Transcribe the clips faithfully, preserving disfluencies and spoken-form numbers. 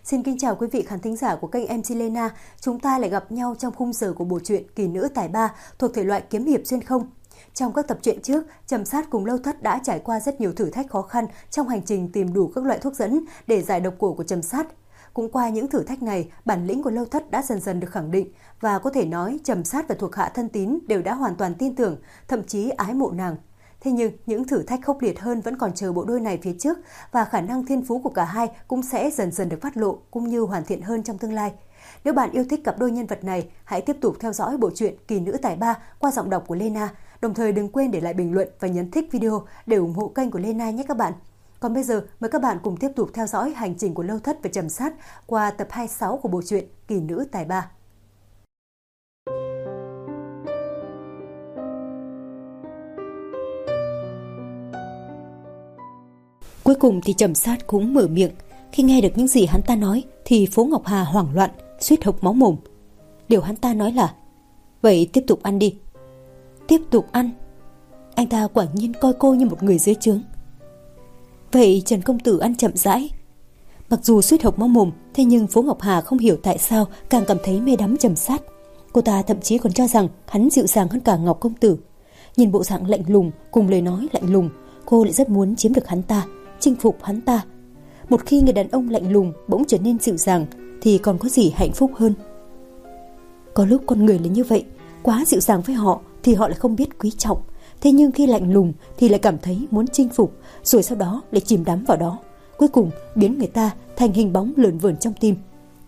Xin kính chào quý vị khán thính giả của kênh em xê Lena. Chúng ta lại gặp nhau trong khung giờ của bộ truyện Kỳ nữ tài ba thuộc thể loại kiếm hiệp xuyên không. Trong các tập truyện trước, Trầm Sát cùng Lâu Thất đã trải qua rất nhiều thử thách khó khăn trong hành trình tìm đủ các loại thuốc dẫn để giải độc cổ của Trầm Sát. Cũng qua những thử thách này, bản lĩnh của Lâu Thất đã dần dần được khẳng định và có thể nói Trầm Sát và thuộc hạ thân tín đều đã hoàn toàn tin tưởng, thậm chí ái mộ nàng. Thế nhưng những thử thách khốc liệt hơn vẫn còn chờ bộ đôi này phía trước và khả năng thiên phú của cả hai cũng sẽ dần dần được phát lộ cũng như hoàn thiện hơn trong tương lai. Nếu bạn yêu thích cặp đôi nhân vật này, hãy tiếp tục theo dõi bộ truyện Kỳ nữ tài ba qua giọng đọc của Lena. Đồng thời đừng quên để lại bình luận và nhấn thích video để ủng hộ kênh của Lena nhé các bạn. Còn bây giờ mời các bạn cùng tiếp tục theo dõi hành trình của Lâu Thất và Trầm Sát qua tập hai mươi sáu của bộ truyện Kỳ nữ tài ba. Cuối cùng thì Trầm Sát cũng mở miệng. Khi nghe được những gì hắn ta nói thì Phố Ngọc Hà hoảng loạn, suýt hộc máu mồm. Điều hắn ta nói là: vậy tiếp tục ăn đi. Tiếp tục ăn? Anh ta quả nhiên coi cô như một người dưới trướng. Vậy Trần công tử ăn chậm rãi. Mặc dù suýt hộc máu mồm, thế nhưng Phố Ngọc Hà không hiểu tại sao càng cảm thấy mê đắm Trầm Sát. Cô ta thậm chí còn cho rằng hắn dịu dàng hơn cả Ngọc công tử. Nhìn bộ dạng lạnh lùng cùng lời nói lạnh lùng, cô lại rất muốn chiếm được hắn ta, chinh phục hắn ta. Một khi người đàn ông lạnh lùng bỗng trở nên dịu dàng thì còn có gì hạnh phúc hơn. Có lúc con người là như vậy, quá dịu dàng với họ thì họ lại không biết quý trọng, thế nhưng khi lạnh lùng thì lại cảm thấy muốn chinh phục, rồi sau đó lại chìm đắm vào đó, cuối cùng biến người ta thành hình bóng lởn vởn trong tim.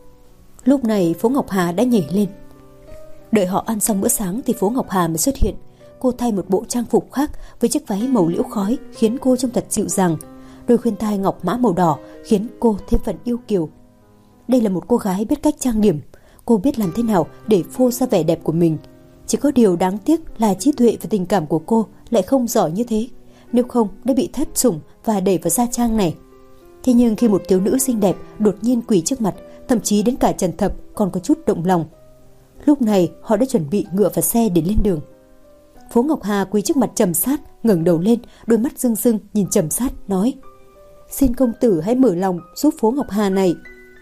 Lúc này Phố Ngọc Hà đã nhảy lên. Đợi họ ăn xong bữa sáng thì Phố Ngọc Hà mới xuất hiện. Cô thay một bộ trang phục khác với chiếc váy màu liễu khói khiến cô trông thật dịu dàng. Đôi khuyên tai ngọc mã màu đỏ khiến cô thêm phần yêu kiều. Đây là một cô gái biết cách trang điểm. Cô biết làm thế nào để phô ra vẻ đẹp của mình. Chỉ có điều đáng tiếc là trí tuệ và tình cảm của cô lại không giỏi như thế. Nếu không đã bị thất sủng và đẩy vào gia trang này. Thế nhưng khi một thiếu nữ xinh đẹp đột nhiên quỳ trước mặt, thậm chí đến cả Trần Thập còn có chút động lòng. Lúc này họ đã chuẩn bị ngựa và xe để lên đường. Phố Ngọc Hà quỳ trước mặt Trầm Sát, ngẩng đầu lên, đôi mắt rưng rưng nhìn Trầm Sát nói: xin công tử hãy mở lòng giúp Phố Ngọc Hà này.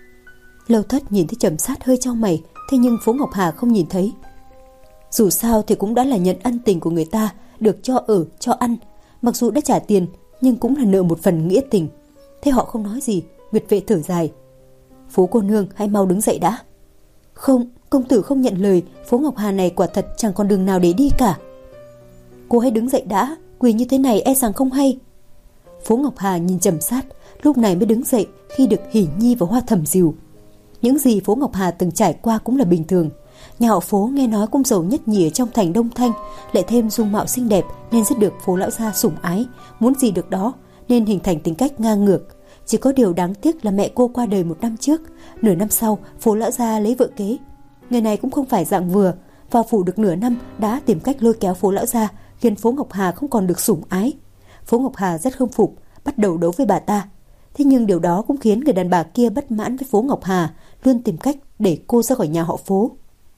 Lâu Thất nhìn thấy Trầm Sát hơi chau mày, thế nhưng Phố Ngọc Hà không nhìn thấy. Dù sao thì cũng đã là nhận ân tình của người ta, được cho ở, cho ăn. Mặc dù đã trả tiền, nhưng cũng là nợ một phần nghĩa tình. Thế họ không nói gì. Nguyệt Vệ thở dài: Phố cô nương hãy mau đứng dậy đã. Không, công tử không nhận lời. Phố Ngọc Hà này quả thật chẳng còn đường nào để đi cả. Cô hãy đứng dậy đã, quỳ như thế này e rằng không hay. Phố Ngọc Hà nhìn Trầm Sát, lúc này mới đứng dậy khi được Hỉ Nhi và Hoa Thẩm dìu. Những gì Phố Ngọc Hà từng trải qua cũng là bình thường. Nhà họ Phố nghe nói cũng giàu nhất nhì ở trong thành Đông Thanh, lại thêm dung mạo xinh đẹp nên rất được Phố lão gia sủng ái, muốn gì được đó, nên hình thành tính cách ngang ngược. Chỉ có điều đáng tiếc là mẹ cô qua đời một năm trước, nửa năm sau Phố lão gia lấy vợ kế. Người này cũng không phải dạng vừa, vào phủ được nửa năm đã tìm cách lôi kéo Phố lão gia, khiến Phố Ngọc Hà không còn được sủng ái. Phố Ngọc Hà rất không phục, bắt đầu đấu với bà ta. Thế nhưng điều đó cũng khiến người đàn bà kia bất mãn với Phố Ngọc Hà, luôn tìm cách để cô ra khỏi nhà họ Phố.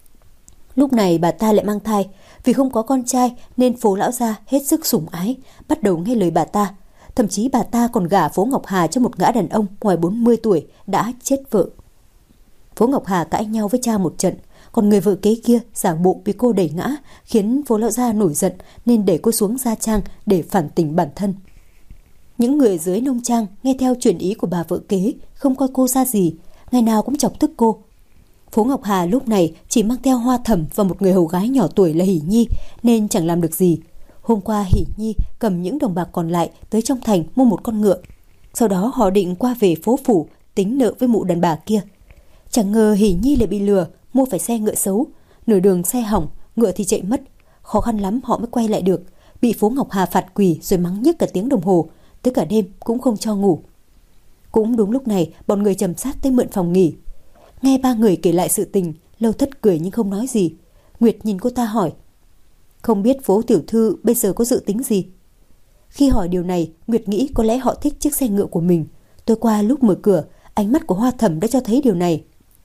Lúc này bà ta lại mang thai, vì không có con trai nên Phố lão gia hết sức sủng ái, bắt đầu nghe lời bà ta. Thậm chí bà ta còn gả Phố Ngọc Hà cho một gã đàn ông ngoài bốn mươi tuổi đã chết vợ. Phố Ngọc Hà cãi nhau với cha một trận, còn người vợ kế kia giả bộ bị cô đẩy ngã, khiến Phố lão gia nổi giận nên đẩy cô xuống gia trang để phản tỉnh bản thân. Những người dưới nông trang nghe theo chuyện ý của bà vợ kế, không coi cô ra gì, ngày nào cũng chọc tức cô. Phố Ngọc Hà lúc này chỉ mang theo Hoa Thẩm và một người hầu gái nhỏ tuổi là Hỉ Nhi nên chẳng làm được gì. Hôm qua Hỉ Nhi cầm những đồng bạc còn lại tới trong thành mua một con ngựa. Sau đó họ định qua về phố phủ tính nợ với mụ đàn bà kia. Chẳng ngờ Hỉ Nhi lại bị lừa, mua phải xe ngựa xấu. Nửa đường xe hỏng, ngựa thì chạy mất. Khó khăn lắm họ mới quay lại được, bị Phố Ngọc Hà phạt quỳ rồi mắng nhức cả tiếng đồng hồ, tới cả đêm cũng không cho ngủ. Cũng đúng lúc này bọn người Trầm Sát tới mượn phòng nghỉ. Nghe ba người kể lại sự tình, Lâu Thất cười nhưng không nói gì. Nguyệt nhìn cô ta hỏi: không biết Phố tiểu thư bây giờ có dự tính gì? Khi hỏi điều này, Nguyệt nghĩ có lẽ họ thích chiếc xe ngựa của mình. Tối qua lúc mở cửa, ánh mắt của Hoa Thẩm đã cho thấy điều này.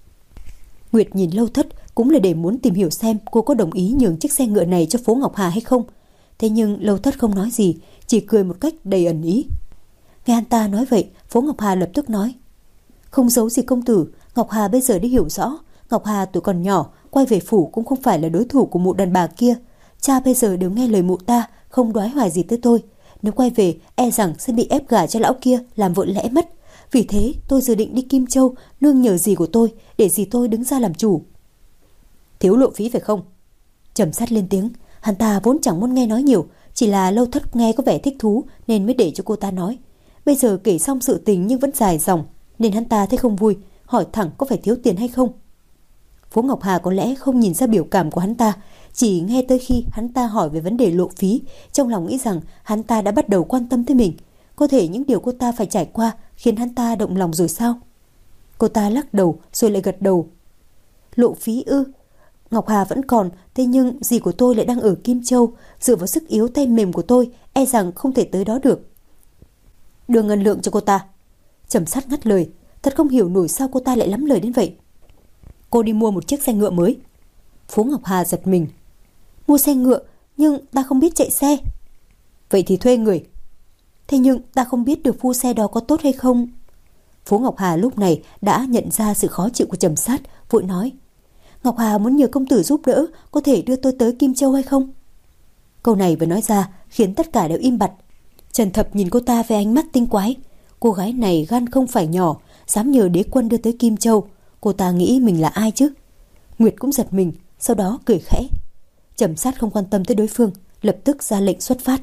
Nguyệt nhìn Lâu Thất cũng là để muốn tìm hiểu xem cô có đồng ý nhường chiếc xe ngựa này cho Phố Ngọc Hà hay không. Thế nhưng Lâu Thất không nói gì, chỉ cười một cách đầy ẩn ý. Nghe anh ta nói vậy, Phố Ngọc Hà lập tức nói: Không giấu gì công tử, Ngọc Hà bây giờ đã hiểu rõ, Ngọc Hà tuổi còn nhỏ, quay về phủ cũng không phải là đối thủ của mụ đàn bà kia. Cha bây giờ đều nghe lời mụ ta, không đoái hoài gì tới tôi. Nếu quay về, e rằng sẽ bị ép gả cho lão kia, làm vợ lẽ mất. Vì thế, tôi dự định đi Kim Châu, nương nhờ dì của tôi, để dì tôi đứng ra làm chủ. Thiếu lộ phí phải không? Trầm Sát lên tiếng, hắn ta vốn chẳng muốn nghe nói nhiều, chỉ là Lâu Thất nghe có vẻ thích thú nên mới để cho cô ta nói. Bây giờ kể xong sự tình nhưng vẫn dài dòng, nên hắn ta thấy không vui, hỏi thẳng có phải thiếu tiền hay không. Phố Ngọc Hà có lẽ không nhìn ra biểu cảm của hắn ta, chỉ nghe tới khi hắn ta hỏi về vấn đề lộ phí, trong lòng nghĩ rằng hắn ta đã bắt đầu quan tâm tới mình. Có thể những điều cô ta phải trải qua khiến hắn ta động lòng rồi sao? Cô ta lắc đầu rồi lại gật đầu. Lộ phí ư? Ngọc Hà vẫn còn, thế nhưng dì của tôi lại đang ở Kim Châu, dựa vào sức yếu tay mềm của tôi, e rằng không thể tới đó được. Đưa ngân lượng cho cô ta. Trầm Sát ngắt lời, thật không hiểu nổi sao cô ta lại lắm lời đến vậy. Cô đi mua một chiếc xe ngựa mới. Phố Ngọc Hà giật mình. Mua xe ngựa, nhưng ta không biết chạy xe. Vậy thì thuê người. Thế nhưng ta không biết được phu xe đó có tốt hay không. Phố Ngọc Hà lúc này đã nhận ra sự khó chịu của Trầm Sát, vội nói. Ngọc Hà muốn nhờ công tử giúp đỡ, có thể đưa tôi tới Kim Châu hay không? Câu này vừa nói ra khiến tất cả đều im bặt. Trần Thập nhìn cô ta với ánh mắt tinh quái. Cô gái này gan không phải nhỏ, dám nhờ đế quân đưa tới Kim Châu. Cô ta nghĩ mình là ai chứ? Nguyệt cũng giật mình, sau đó cười khẽ. Trầm Sát không quan tâm tới đối phương, lập tức ra lệnh xuất phát.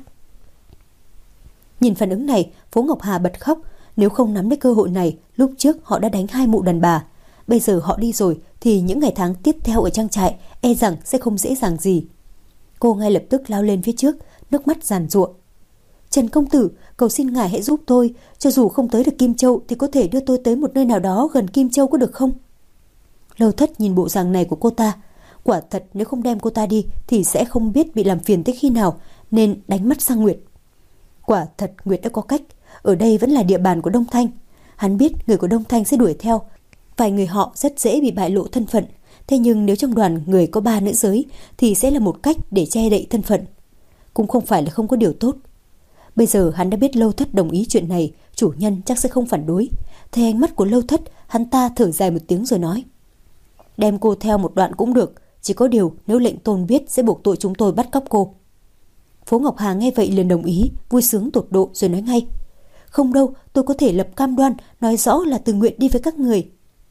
Nhìn phản ứng này, Phố Ngọc Hà bật khóc. Nếu không nắm lấy cơ hội này, lúc trước họ đã đánh hai mụ đàn bà. Bây giờ họ đi rồi thì những ngày tháng tiếp theo ở trang trại e rằng sẽ không dễ dàng gì. Cô ngay lập tức lao lên phía trước, nước mắt giàn giụa. Trần công tử, cầu xin ngài hãy giúp tôi, cho dù không tới được Kim Châu thì có thể đưa tôi tới một nơi nào đó gần Kim Châu có được không? Lâu Thất nhìn bộ dạng này của cô ta, quả thật nếu không đem cô ta đi thì sẽ không biết bị làm phiền tới khi nào, nên đánh mắt sang Nguyệt. Quả thật Nguyệt đã có cách, ở đây vẫn là địa bàn của Đông Thanh. Hắn biết người của Đông Thanh sẽ đuổi theo, vài người họ rất dễ bị bại lộ thân phận. Thế nhưng nếu trong đoàn người có ba nữ giới thì sẽ là một cách để che đậy thân phận. Cũng không phải là không có điều tốt. Bây giờ hắn đã biết Lâu Thất đồng ý chuyện này, chủ nhân chắc sẽ không phản đối. Thấy ánh mắt của Lâu Thất, hắn ta thở dài một tiếng rồi nói. Đem cô theo một đoạn cũng được, chỉ có điều nếu lệnh tôn biết sẽ buộc tội chúng tôi bắt cóc cô. Phố Ngọc Hà nghe vậy liền đồng ý, vui sướng tột độ rồi nói ngay. Không đâu, tôi có thể lập cam đoan, nói rõ là tự nguyện đi với các người.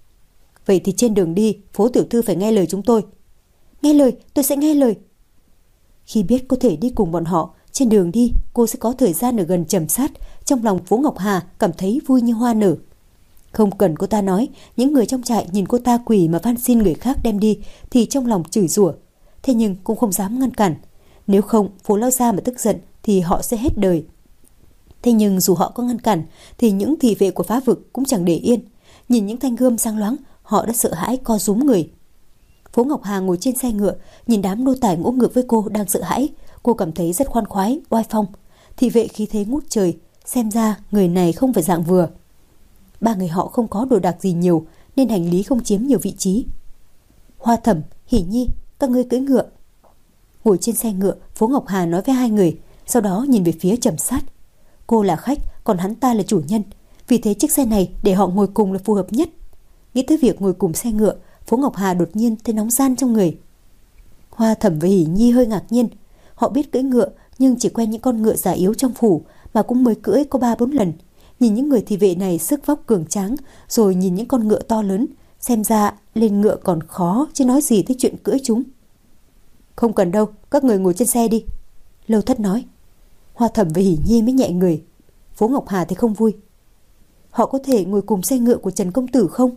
Vậy thì trên đường đi, Phố tiểu thư phải nghe lời chúng tôi. Nghe lời, tôi sẽ nghe lời. Khi biết có thể đi cùng bọn họ, trên đường đi cô sẽ có thời gian ở gần Trầm Sát. Trong lòng Phố Ngọc Hà cảm thấy vui như hoa nở. Không cần cô ta nói, những người trong trại nhìn cô ta quỳ mà van xin người khác đem đi thì trong lòng chửi rủa. Thế nhưng cũng không dám ngăn cản. Nếu không, Phố lao ra mà tức giận thì họ sẽ hết đời. Thế nhưng dù họ có ngăn cản thì những thị vệ của phá vực cũng chẳng để yên. Nhìn những thanh gươm sáng loáng, họ đã sợ hãi co rúm người. Phố Ngọc Hà ngồi trên xe ngựa, nhìn đám nô tài ngỗ ngược với cô đang sợ hãi. Cô cảm thấy rất khoan khoái, oai phong. Thị vệ khí thế ngút trời, xem ra người này không phải dạng vừa. Ba người họ không có đồ đạc gì nhiều nên hành lý không chiếm nhiều vị trí. Hoa Thẩm, Hỉ Nhi, các ngươi cưỡi ngựa. Ngồi trên xe ngựa, Phố Ngọc Hà nói với hai người, sau đó nhìn về phía Trầm Sát. Cô là khách, còn hắn ta là chủ nhân, vì thế chiếc xe này để họ ngồi cùng là phù hợp nhất. Nghĩ tới việc ngồi cùng xe ngựa, Phố Ngọc Hà đột nhiên thấy nóng gian trong người. Hoa Thẩm và Hỉ Nhi hơi ngạc nhiên. Họ biết cưỡi ngựa nhưng chỉ quen những con ngựa già yếu trong phủ, mà cũng mới cưỡi có ba bốn lần. Nhìn những người thị vệ này sức vóc cường tráng, rồi nhìn những con ngựa to lớn, xem ra lên ngựa còn khó chứ nói gì tới chuyện cưỡi chúng. Không cần đâu, các người ngồi trên xe đi. Lâu Thất nói. Hoa Thẩm và Hỉ Nhi mới nhẹ người. Phố Ngọc Hà thì không vui. Họ có thể ngồi cùng xe ngựa của Trần công tử không?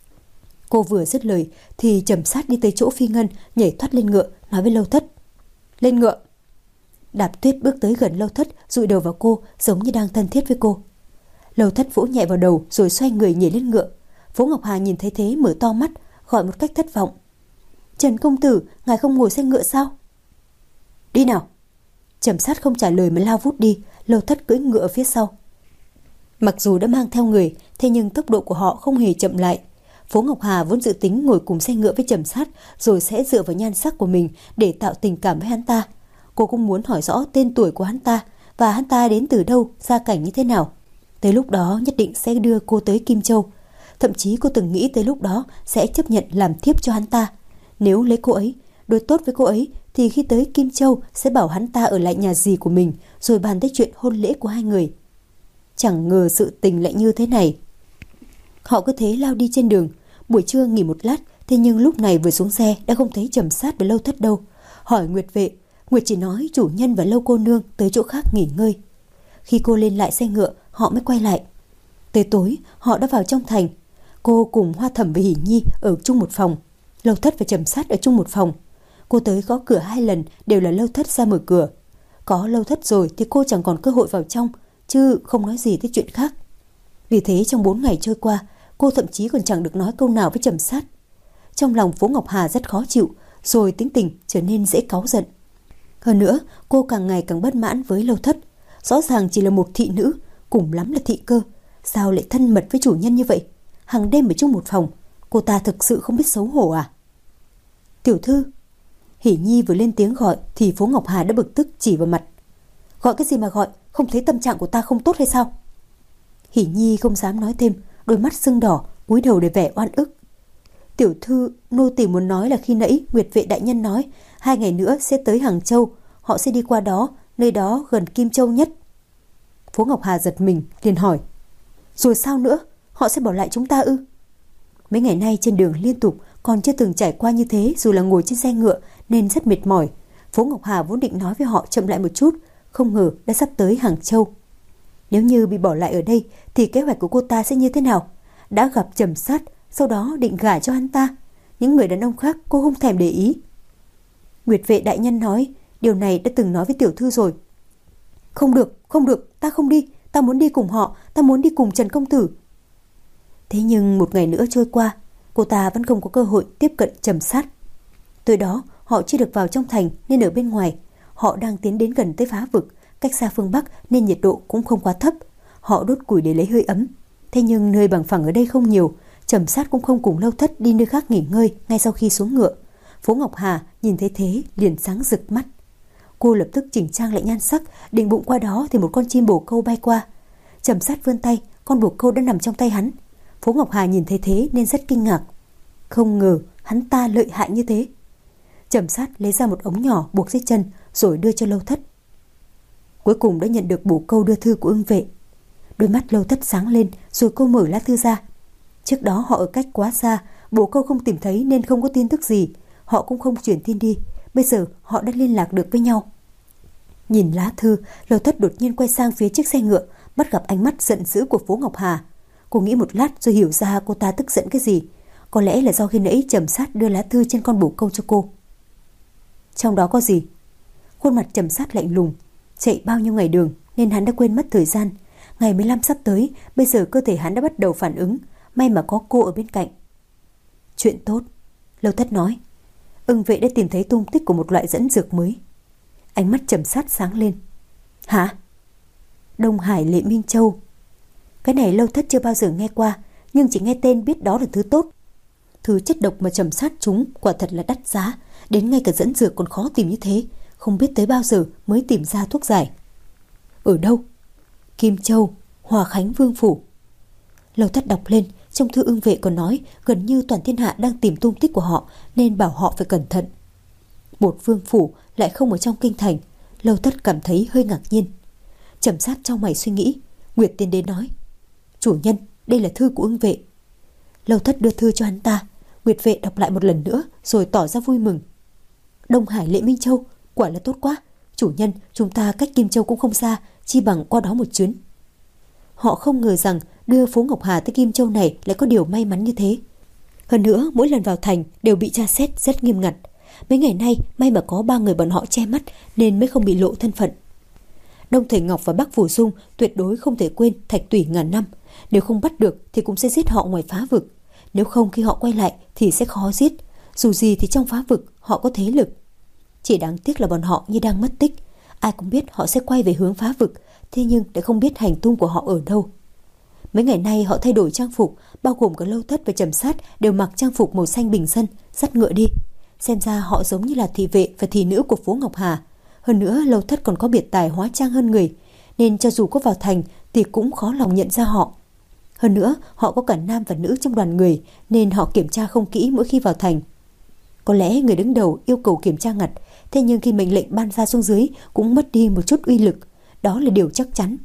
Cô vừa dứt lời thì Trầm Sát đi tới chỗ Phi Ngân, nhảy thoát lên ngựa, nói với Lâu Thất. Lên ngựa. Đạp Tuyết bước tới gần Lâu Thất, dụi đầu vào cô giống như đang thân thiết với cô. Lâu Thất vỗ nhẹ vào đầu rồi xoay người nhảy lên ngựa. Phố Ngọc Hà nhìn thấy thế mở to mắt, gọi một cách thất vọng. Trần công tử, ngài không ngồi xe ngựa sao? Đi nào. Trầm Sát không trả lời mà lao vút đi. Lâu Thất cưỡi ngựa ở phía sau. Mặc dù đã mang theo người, thế nhưng tốc độ của họ không hề chậm lại. Phố Ngọc Hà vốn dự tính ngồi cùng xe ngựa với Trầm Sát, rồi sẽ dựa vào nhan sắc của mình để tạo tình cảm với hắn ta. Cô cũng muốn hỏi rõ tên tuổi của hắn ta và hắn ta đến từ đâu, gia cảnh như thế nào. Tới lúc đó nhất định sẽ đưa cô tới Kim Châu. Thậm chí cô từng nghĩ tới lúc đó sẽ chấp nhận làm thiếp cho hắn ta. Nếu lấy cô ấy, đối tốt với cô ấy, thì khi tới Kim Châu sẽ bảo hắn ta ở lại nhà dì của mình, rồi bàn tới chuyện hôn lễ của hai người. Chẳng ngờ sự tình lại như thế này. Họ cứ thế lao đi trên đường. Buổi trưa nghỉ một lát, thế nhưng lúc này vừa xuống xe đã không thấy Trầm Sát và Lâu Thất đâu. Hỏi Nguyệt Vệ, Nguyệt chỉ nói chủ nhân và Lâu cô nương tới chỗ khác nghỉ ngơi. Khi cô lên lại xe ngựa, họ mới quay lại. Tới tối, họ đã vào trong thành. Cô cùng Hoa Thẩm và Hỷ Nhi ở chung một phòng. Lâu Thất và Trầm Sát ở chung một phòng. Cô tới gõ cửa hai lần, đều là Lâu Thất ra mở cửa. Có Lâu Thất rồi thì cô chẳng còn cơ hội vào trong, chứ không nói gì tới chuyện khác. Vì thế trong bốn ngày trôi qua, cô thậm chí còn chẳng được nói câu nào với Trầm Sát. Trong lòng Phố Ngọc Hà rất khó chịu, rồi tính tình trở nên dễ cáu giận. Hơn nữa, cô càng ngày càng bất mãn với Lâu Thất. Rõ ràng chỉ là một thị nữ, cùng lắm là thị cơ, sao lại thân mật với chủ nhân như vậy? Hàng đêm ở chung một phòng, cô ta thực sự không biết xấu hổ à? Tiểu thư. Hỷ Nhi vừa lên tiếng gọi thì Phố Ngọc Hà đã bực tức chỉ vào mặt. Gọi cái gì mà gọi, không thấy tâm trạng của ta không tốt hay sao? Hỷ Nhi không dám nói thêm, đôi mắt sưng đỏ, cúi đầu để vẻ oan ức. Tiểu thư, nô tỳ muốn nói là khi nãy Nguyệt Vệ đại nhân nói hai ngày nữa sẽ tới Hàng Châu, họ sẽ đi qua đó, nơi đó gần Kim Châu nhất. Phố Ngọc Hà giật mình, liền hỏi. Rồi sao nữa, họ sẽ bỏ lại chúng ta ư? Mấy ngày nay trên đường liên tục, còn chưa từng trải qua như thế, dù là ngồi trên xe ngựa nên rất mệt mỏi. Phố Ngọc Hà vốn định nói với họ chậm lại một chút, không ngờ đã sắp tới Hàng Châu. Nếu như bị bỏ lại ở đây thì kế hoạch của cô ta sẽ như thế nào? Đã gặp Trầm Sát, sau đó định gả cho hắn ta. Những người đàn ông khác cô không thèm để ý. Nguyệt Vệ đại nhân nói, điều này đã từng nói với tiểu thư rồi. Không được, không được, ta không đi, ta muốn đi cùng họ, ta muốn đi cùng Trần công tử. Thế nhưng một ngày nữa trôi qua, cô ta vẫn không có cơ hội tiếp cận Trầm Sát. Tối đó, họ chưa được vào trong thành nên ở bên ngoài. Họ đang tiến đến gần tới phá vực, cách xa phương Bắc nên nhiệt độ cũng không quá thấp. Họ đốt củi để lấy hơi ấm. Thế nhưng nơi bằng phẳng ở đây không nhiều. Trầm Sát cũng không cùng Lâu Thất đi nơi khác nghỉ ngơi ngay sau khi xuống ngựa. Phố Ngọc Hà nhìn thấy thế liền sáng rực mắt. Cô lập tức chỉnh trang lại nhan sắc, định bụng qua đó thì một con chim bồ câu bay qua. Trầm Sát vươn tay, con bồ câu đã nằm trong tay hắn. Phố Ngọc Hà nhìn thấy thế nên rất kinh ngạc. Không ngờ hắn ta lợi hại như thế. Trầm Sát lấy ra một ống nhỏ buộc dưới chân rồi đưa cho Lâu Thất. Cuối cùng đã nhận được bồ câu đưa thư của Ưng Vệ. Đôi mắt Lâu Thất sáng lên rồi cô mở lá thư ra. Trước đó họ ở cách quá xa, bồ câu không tìm thấy nên không có tin tức gì. Họ cũng không chuyển tin đi. Bây giờ họ đã liên lạc được với nhau. Nhìn lá thư, Lâu Thất đột nhiên quay sang phía chiếc xe ngựa, bắt gặp ánh mắt giận dữ của Phố Ngọc Hà. Cô nghĩ một lát rồi hiểu ra cô ta tức giận cái gì. Có lẽ là do khi nãy Trầm Sát đưa lá thư trên con bồ câu cho cô. Trong đó có gì? Khuôn mặt Trầm Sát lạnh lùng. Chạy bao nhiêu ngày đường nên hắn đã quên mất thời gian. Ngày mười lăm sắp tới, bây giờ cơ thể hắn đã bắt đầu phản ứng. May mà có cô ở bên cạnh. Chuyện tốt, Lâu Thất nói. Ưng Vệ đã tìm thấy tung tích của một loại dẫn dược mới. Ánh mắt Trầm Sát sáng lên. Hả? Đông Hải Lệ Minh Châu. Cái này Lâu Thất chưa bao giờ nghe qua, nhưng chỉ nghe tên biết đó là thứ tốt. Thứ chất độc mà Trầm Sát chúng quả thật là đắt giá, đến ngay cả dẫn dược còn khó tìm như thế, không biết tới bao giờ mới tìm ra thuốc giải. Ở đâu? Kim Châu, Hòa Khánh Vương phủ. Lâu Thất đọc lên, trong thư Ưng Vệ còn nói gần như toàn thiên hạ đang tìm tung tích của họ nên bảo họ phải cẩn thận. Một vương phủ lại không ở trong kinh thành. Lâu Thất cảm thấy hơi ngạc nhiên. Trầm Sát trong mày suy nghĩ. Nguyệt tiến đến nói, chủ nhân, đây là thư của Ưng Vệ. Lâu Thất đưa thư cho hắn ta. Nguyệt Vệ đọc lại một lần nữa rồi tỏ ra vui mừng. Đông Hải Lệ Minh Châu, quả là tốt quá. Chủ nhân, chúng ta cách Kim Châu cũng không xa, chi bằng qua đó một chuyến. Họ không ngờ rằng đưa Phố Ngọc Hà tới Kim Châu này lại có điều may mắn như thế. Hơn nữa, mỗi lần vào thành đều bị tra xét rất nghiêm ngặt. Mấy ngày nay may mà có ba người bọn họ che mắt nên mới không bị lộ thân phận. Đông Thầy Ngọc và Bắc Phủ Dung tuyệt đối không thể quên Thạch Tủy ngàn năm. Nếu không bắt được thì cũng sẽ giết họ ngoài phá vực. Nếu không khi họ quay lại thì sẽ khó giết. Dù gì thì trong phá vực họ có thế lực. Chỉ đáng tiếc là bọn họ như đang mất tích. Ai cũng biết họ sẽ quay về hướng phá vực, thế nhưng lại không biết hành tung của họ ở đâu. Mấy ngày nay họ thay đổi trang phục, bao gồm cả Lâu Thất và Trầm Sát đều mặc trang phục màu xanh bình dân, dắt ngựa đi. Xem ra họ giống như là thị vệ và thị nữ của Phố Ngọc Hà. Hơn nữa Lâu Thất còn có biệt tài hóa trang hơn người, nên cho dù có vào thành thì cũng khó lòng nhận ra họ. Hơn nữa, họ có cả nam và nữ trong đoàn người nên họ kiểm tra không kỹ mỗi khi vào thành. Có lẽ người đứng đầu yêu cầu kiểm tra ngặt, thế nhưng khi mệnh lệnh ban ra xuống dưới cũng mất đi một chút uy lực. Đó là điều chắc chắn.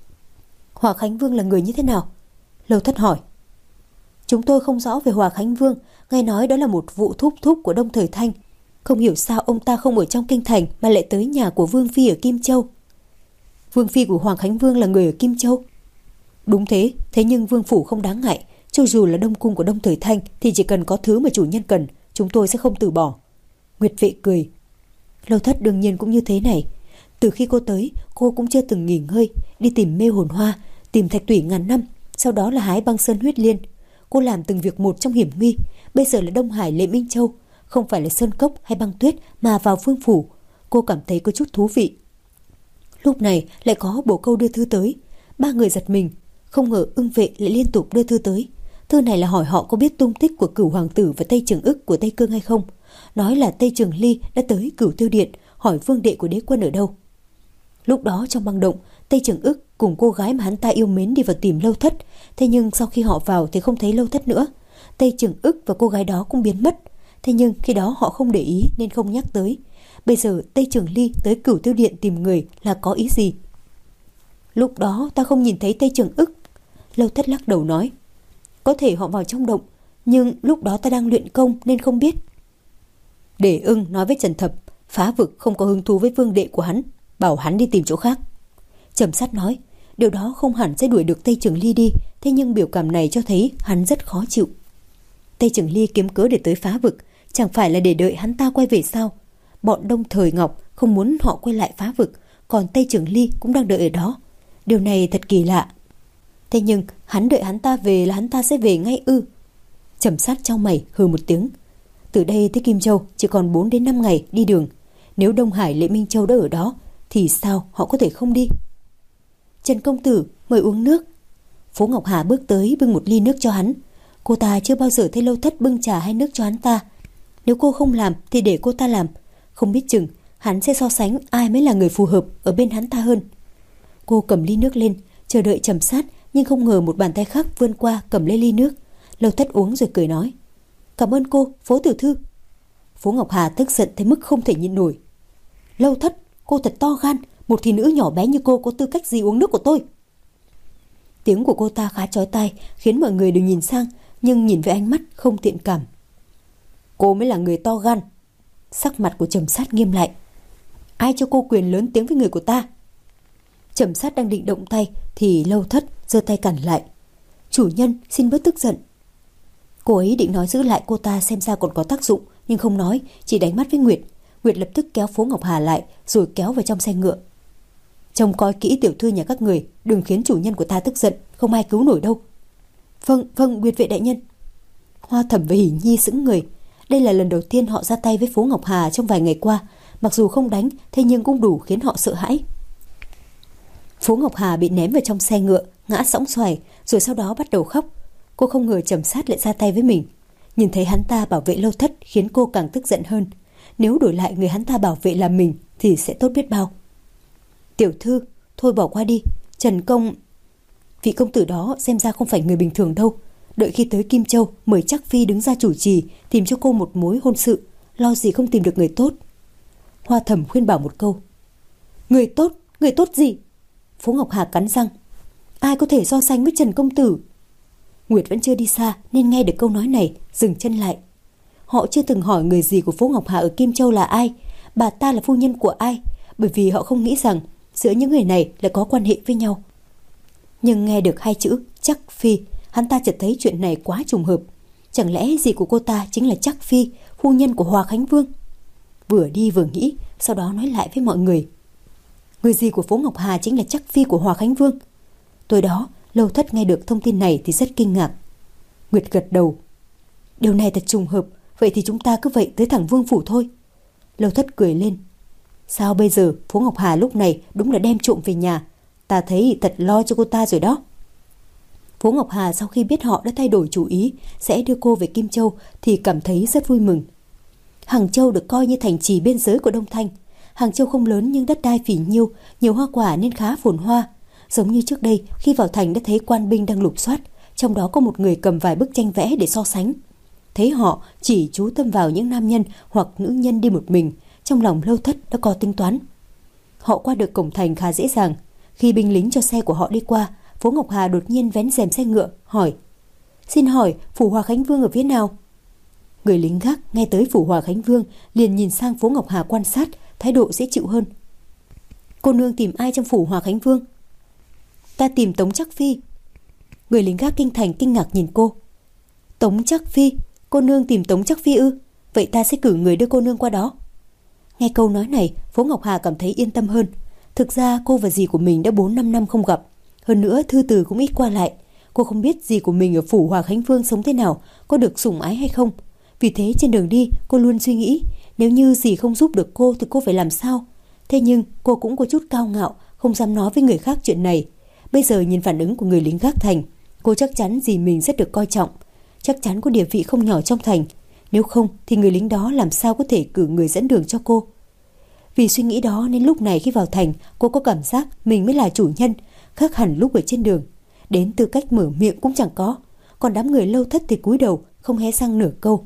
Hòa Khánh Vương là người như thế nào? Lâu Thất hỏi. Chúng tôi không rõ về Hòa Khánh Vương, nghe nói đó là một vụ thúc thúc của Đông Thời Thanh. Không hiểu sao ông ta không ở trong kinh thành mà lại tới nhà của Vương Phi ở Kim Châu. Vương Phi của Hoàng Khánh Vương là người ở Kim Châu. Đúng thế, thế nhưng Vương Phủ không đáng ngại. Cho dù là Đông Cung của Đông Thời Thanh thì chỉ cần có thứ mà chủ nhân cần, chúng tôi sẽ không từ bỏ. Nguyệt Vệ cười. Lâu Thất đương nhiên cũng như thế này. Từ khi cô tới, cô cũng chưa từng nghỉ ngơi, đi tìm mê hồn hoa, tìm thạch tủy ngàn năm, sau đó là hái băng sơn huyết liên. Cô làm từng việc một trong hiểm nguy. Bây giờ là Đông Hải Lệ Minh Châu, không phải là sơn cốc hay băng tuyết mà vào Vương Phủ. Cô cảm thấy có chút thú vị. Lúc này lại có bồ câu đưa thư tới. Ba người giật mình, không ngờ Ưng Vệ lại liên tục đưa thư tới. Thư này là hỏi họ có biết tung tích của Cửu Hoàng tử và Tây Trường Ức của Tây Cương hay không. Nói là Tây Trường Ly đã tới Cửu Tiêu Điện hỏi vương đệ của đế quân ở đâu. Lúc đó trong băng động, Tây Trường Ức cùng cô gái mà hắn ta yêu mến đi vào tìm Lâu Thất. Thế nhưng sau khi họ vào thì không thấy Lâu Thất nữa. Tây Trường Ức và cô gái đó cũng biến mất. Thế nhưng khi đó họ không để ý nên không nhắc tới. Bây giờ Tây Trường Ly tới Cửu Tiêu Điện tìm người là có ý gì? Lúc đó ta không nhìn thấy Tây Trường Ức. Lâu Thất lắc đầu nói. Có thể họ vào trong động, nhưng lúc đó ta đang luyện công nên không biết. Để Ưng nói với Trần Thập, Phá Vực không có hứng thú với vương đệ của hắn, bảo hắn đi tìm chỗ khác. Trầm Sát nói, điều đó không hẳn sẽ đuổi được Tây Trường Ly đi, thế nhưng biểu cảm này cho thấy hắn rất khó chịu. Tây Trường Ly kiếm cớ để tới Phá Vực, chẳng phải là để đợi hắn ta quay về sao? Bọn Đông Thời Ngọc không muốn họ quay lại Phá Vực, còn Tây Trường Ly cũng đang đợi ở đó. Điều này thật kỳ lạ. Thế nhưng hắn đợi hắn ta về là hắn ta sẽ về ngay ư? Trầm Sát trong mày hừ một tiếng. Từ đây tới Kim Châu chỉ còn bốn đến năm ngày đi đường. Nếu Đông Hải Lệ Minh Châu đã ở đó thì sao họ có thể không đi? Trần công tử mời uống nước. Phố Ngọc Hà bước tới bưng một ly nước cho hắn. Cô ta chưa bao giờ thấy Lâu Thất bưng trà hay nước cho hắn ta. Nếu cô không làm thì để cô ta làm. Không biết chừng hắn sẽ so sánh ai mới là người phù hợp ở bên hắn ta hơn. Cô cầm ly nước lên, chờ đợi Trầm Sát, nhưng không ngờ một bàn tay khác vươn qua cầm lấy ly nước. Lâu Thất uống rồi cười nói. Cảm ơn cô, Phố tiểu thư. Phố Ngọc Hà tức giận tới mức không thể nhịn nổi. Lâu Thất, cô thật to gan, một thị nữ nhỏ bé như cô có tư cách gì uống nước của tôi? Tiếng của cô ta khá chói tai, khiến mọi người đều nhìn sang, nhưng nhìn với ánh mắt không thiện cảm. Cô mới là người to gan. Sắc mặt của Trầm Sát nghiêm lại. Ai cho cô quyền lớn tiếng với người của ta? Trầm Sát đang định động tay thì Lâu Thất giơ tay cản lại. Chủ nhân xin bớt tức giận. Cô ấy định nói giữ lại cô ta xem ra còn có tác dụng, nhưng không nói, chỉ đánh mắt với Nguyệt. Nguyệt lập tức kéo Phố Ngọc Hà lại rồi kéo vào trong xe ngựa. Trông coi kỹ tiểu thư nhà các người, đừng khiến chủ nhân của ta tức giận, không ai cứu nổi đâu. Vâng, vâng, Nguyệt vệ đại nhân. Hoa Thẩm và Hỉ Nhi sững người. Đây là lần đầu tiên họ ra tay với Phố Ngọc Hà trong vài ngày qua. Mặc dù không đánh, thế nhưng cũng đủ khiến họ sợ hãi. Phố Ngọc Hà bị ném vào trong xe ngựa, ngã sõng xoài, rồi sau đó bắt đầu khóc. Cô không ngờ Trầm Sát lại ra tay với mình. Nhìn thấy hắn ta bảo vệ Lâu Thất khiến cô càng tức giận hơn. Nếu đổi lại người hắn ta bảo vệ là mình thì sẽ tốt biết bao. Tiểu thư, thôi bỏ qua đi. Trần công... Vị công tử đó xem ra không phải người bình thường đâu. Đợi khi tới Kim Châu mời Trác Phi đứng ra chủ trì, tìm cho cô một mối hôn sự. Lo gì không tìm được người tốt. Hoa Thẩm khuyên bảo một câu. Người tốt? Người tốt gì? Phố Ngọc Hà cắn răng. Ai có thể so sánh với Trần công tử? Nguyệt vẫn chưa đi xa nên nghe được câu nói này, dừng chân lại. Họ chưa từng hỏi người gì của Phố Ngọc Hà ở Kim Châu là ai, bà ta là phu nhân của ai, bởi vì họ không nghĩ rằng giữa những người này lại có quan hệ với nhau. Nhưng nghe được hai chữ Trác Phi, hắn ta chợt thấy chuyện này quá trùng hợp. Chẳng lẽ dì của cô ta chính là Trác Phi, phu nhân của Hòa Khánh Vương? Vừa đi vừa nghĩ, sau đó nói lại với mọi người. Người dì của Phố Ngọc Hà chính là Trác Phi của Hòa Khánh Vương. Tối đó, Lâu Thất nghe được thông tin này thì rất kinh ngạc. Nguyệt gật đầu. Điều này thật trùng hợp, vậy thì chúng ta cứ vậy tới thẳng Vương phủ thôi. Lâu Thất cười lên. Sao bây giờ Phố Ngọc Hà lúc này đúng là đem trộm về nhà. Ta thấy thật lo cho cô ta rồi đó. Phố Ngọc Hà sau khi biết họ đã thay đổi chủ ý sẽ đưa cô về Kim Châu thì cảm thấy rất vui mừng. Hàng Châu được coi như thành trì biên giới của Đông Thanh. Hàng Châu không lớn nhưng đất đai phỉ nhiêu, nhiều hoa quả nên khá phồn hoa. Giống như trước đây khi vào thành đã thấy quan binh đang lục soát, trong đó có một người cầm vài bức tranh vẽ để so sánh. Thấy họ chỉ chú tâm vào những nam nhân hoặc nữ nhân đi một mình, trong lòng Lâu Thất đã có tính toán. Họ qua được cổng thành khá dễ dàng. Khi binh lính cho xe của họ đi qua, Phố Ngọc Hà đột nhiên vén rèm xe ngựa, hỏi: "Xin hỏi phủ Hòa Khánh Vương ở phía nào?" Người lính gác nghe tới phủ Hòa Khánh Vương liền nhìn sang Phố Ngọc Hà quan sát, thái độ dễ chịu hơn. "Cô nương tìm ai trong phủ Hòa Khánh Vương?" "Ta tìm Tống Trắc Phi." Người lính gác kinh thành kinh ngạc nhìn cô. "Tống Trắc Phi? Cô nương tìm Tống Trắc Phi ư? Vậy ta sẽ cử người đưa cô nương qua đó." Nghe câu nói này, Phố Ngọc Hà cảm thấy yên tâm hơn. Thực ra cô và dì của mình đã bốn năm năm không gặp. Hơn nữa thư từ cũng ít qua lại. Cô không biết dì của mình ở phủ Hòa Khánh Vương sống thế nào, có được sủng ái hay không. Vì thế trên đường đi cô luôn suy nghĩ, nếu như dì không giúp được cô thì cô phải làm sao. Thế nhưng cô cũng có chút cao ngạo, không dám nói với người khác chuyện này. Bây giờ nhìn phản ứng của người lính gác thành, cô chắc chắn dì mình rất được coi trọng, chắc chắn có địa vị không nhỏ trong thành. Nếu không thì người lính đó làm sao có thể cử người dẫn đường cho cô. Vì suy nghĩ đó nên lúc này khi vào thành, cô có cảm giác mình mới là chủ nhân, khác hẳn lúc ở trên đường. Đến tư cách mở miệng cũng chẳng có, còn đám người Lâu Thất thì cúi đầu không hé răng nửa câu.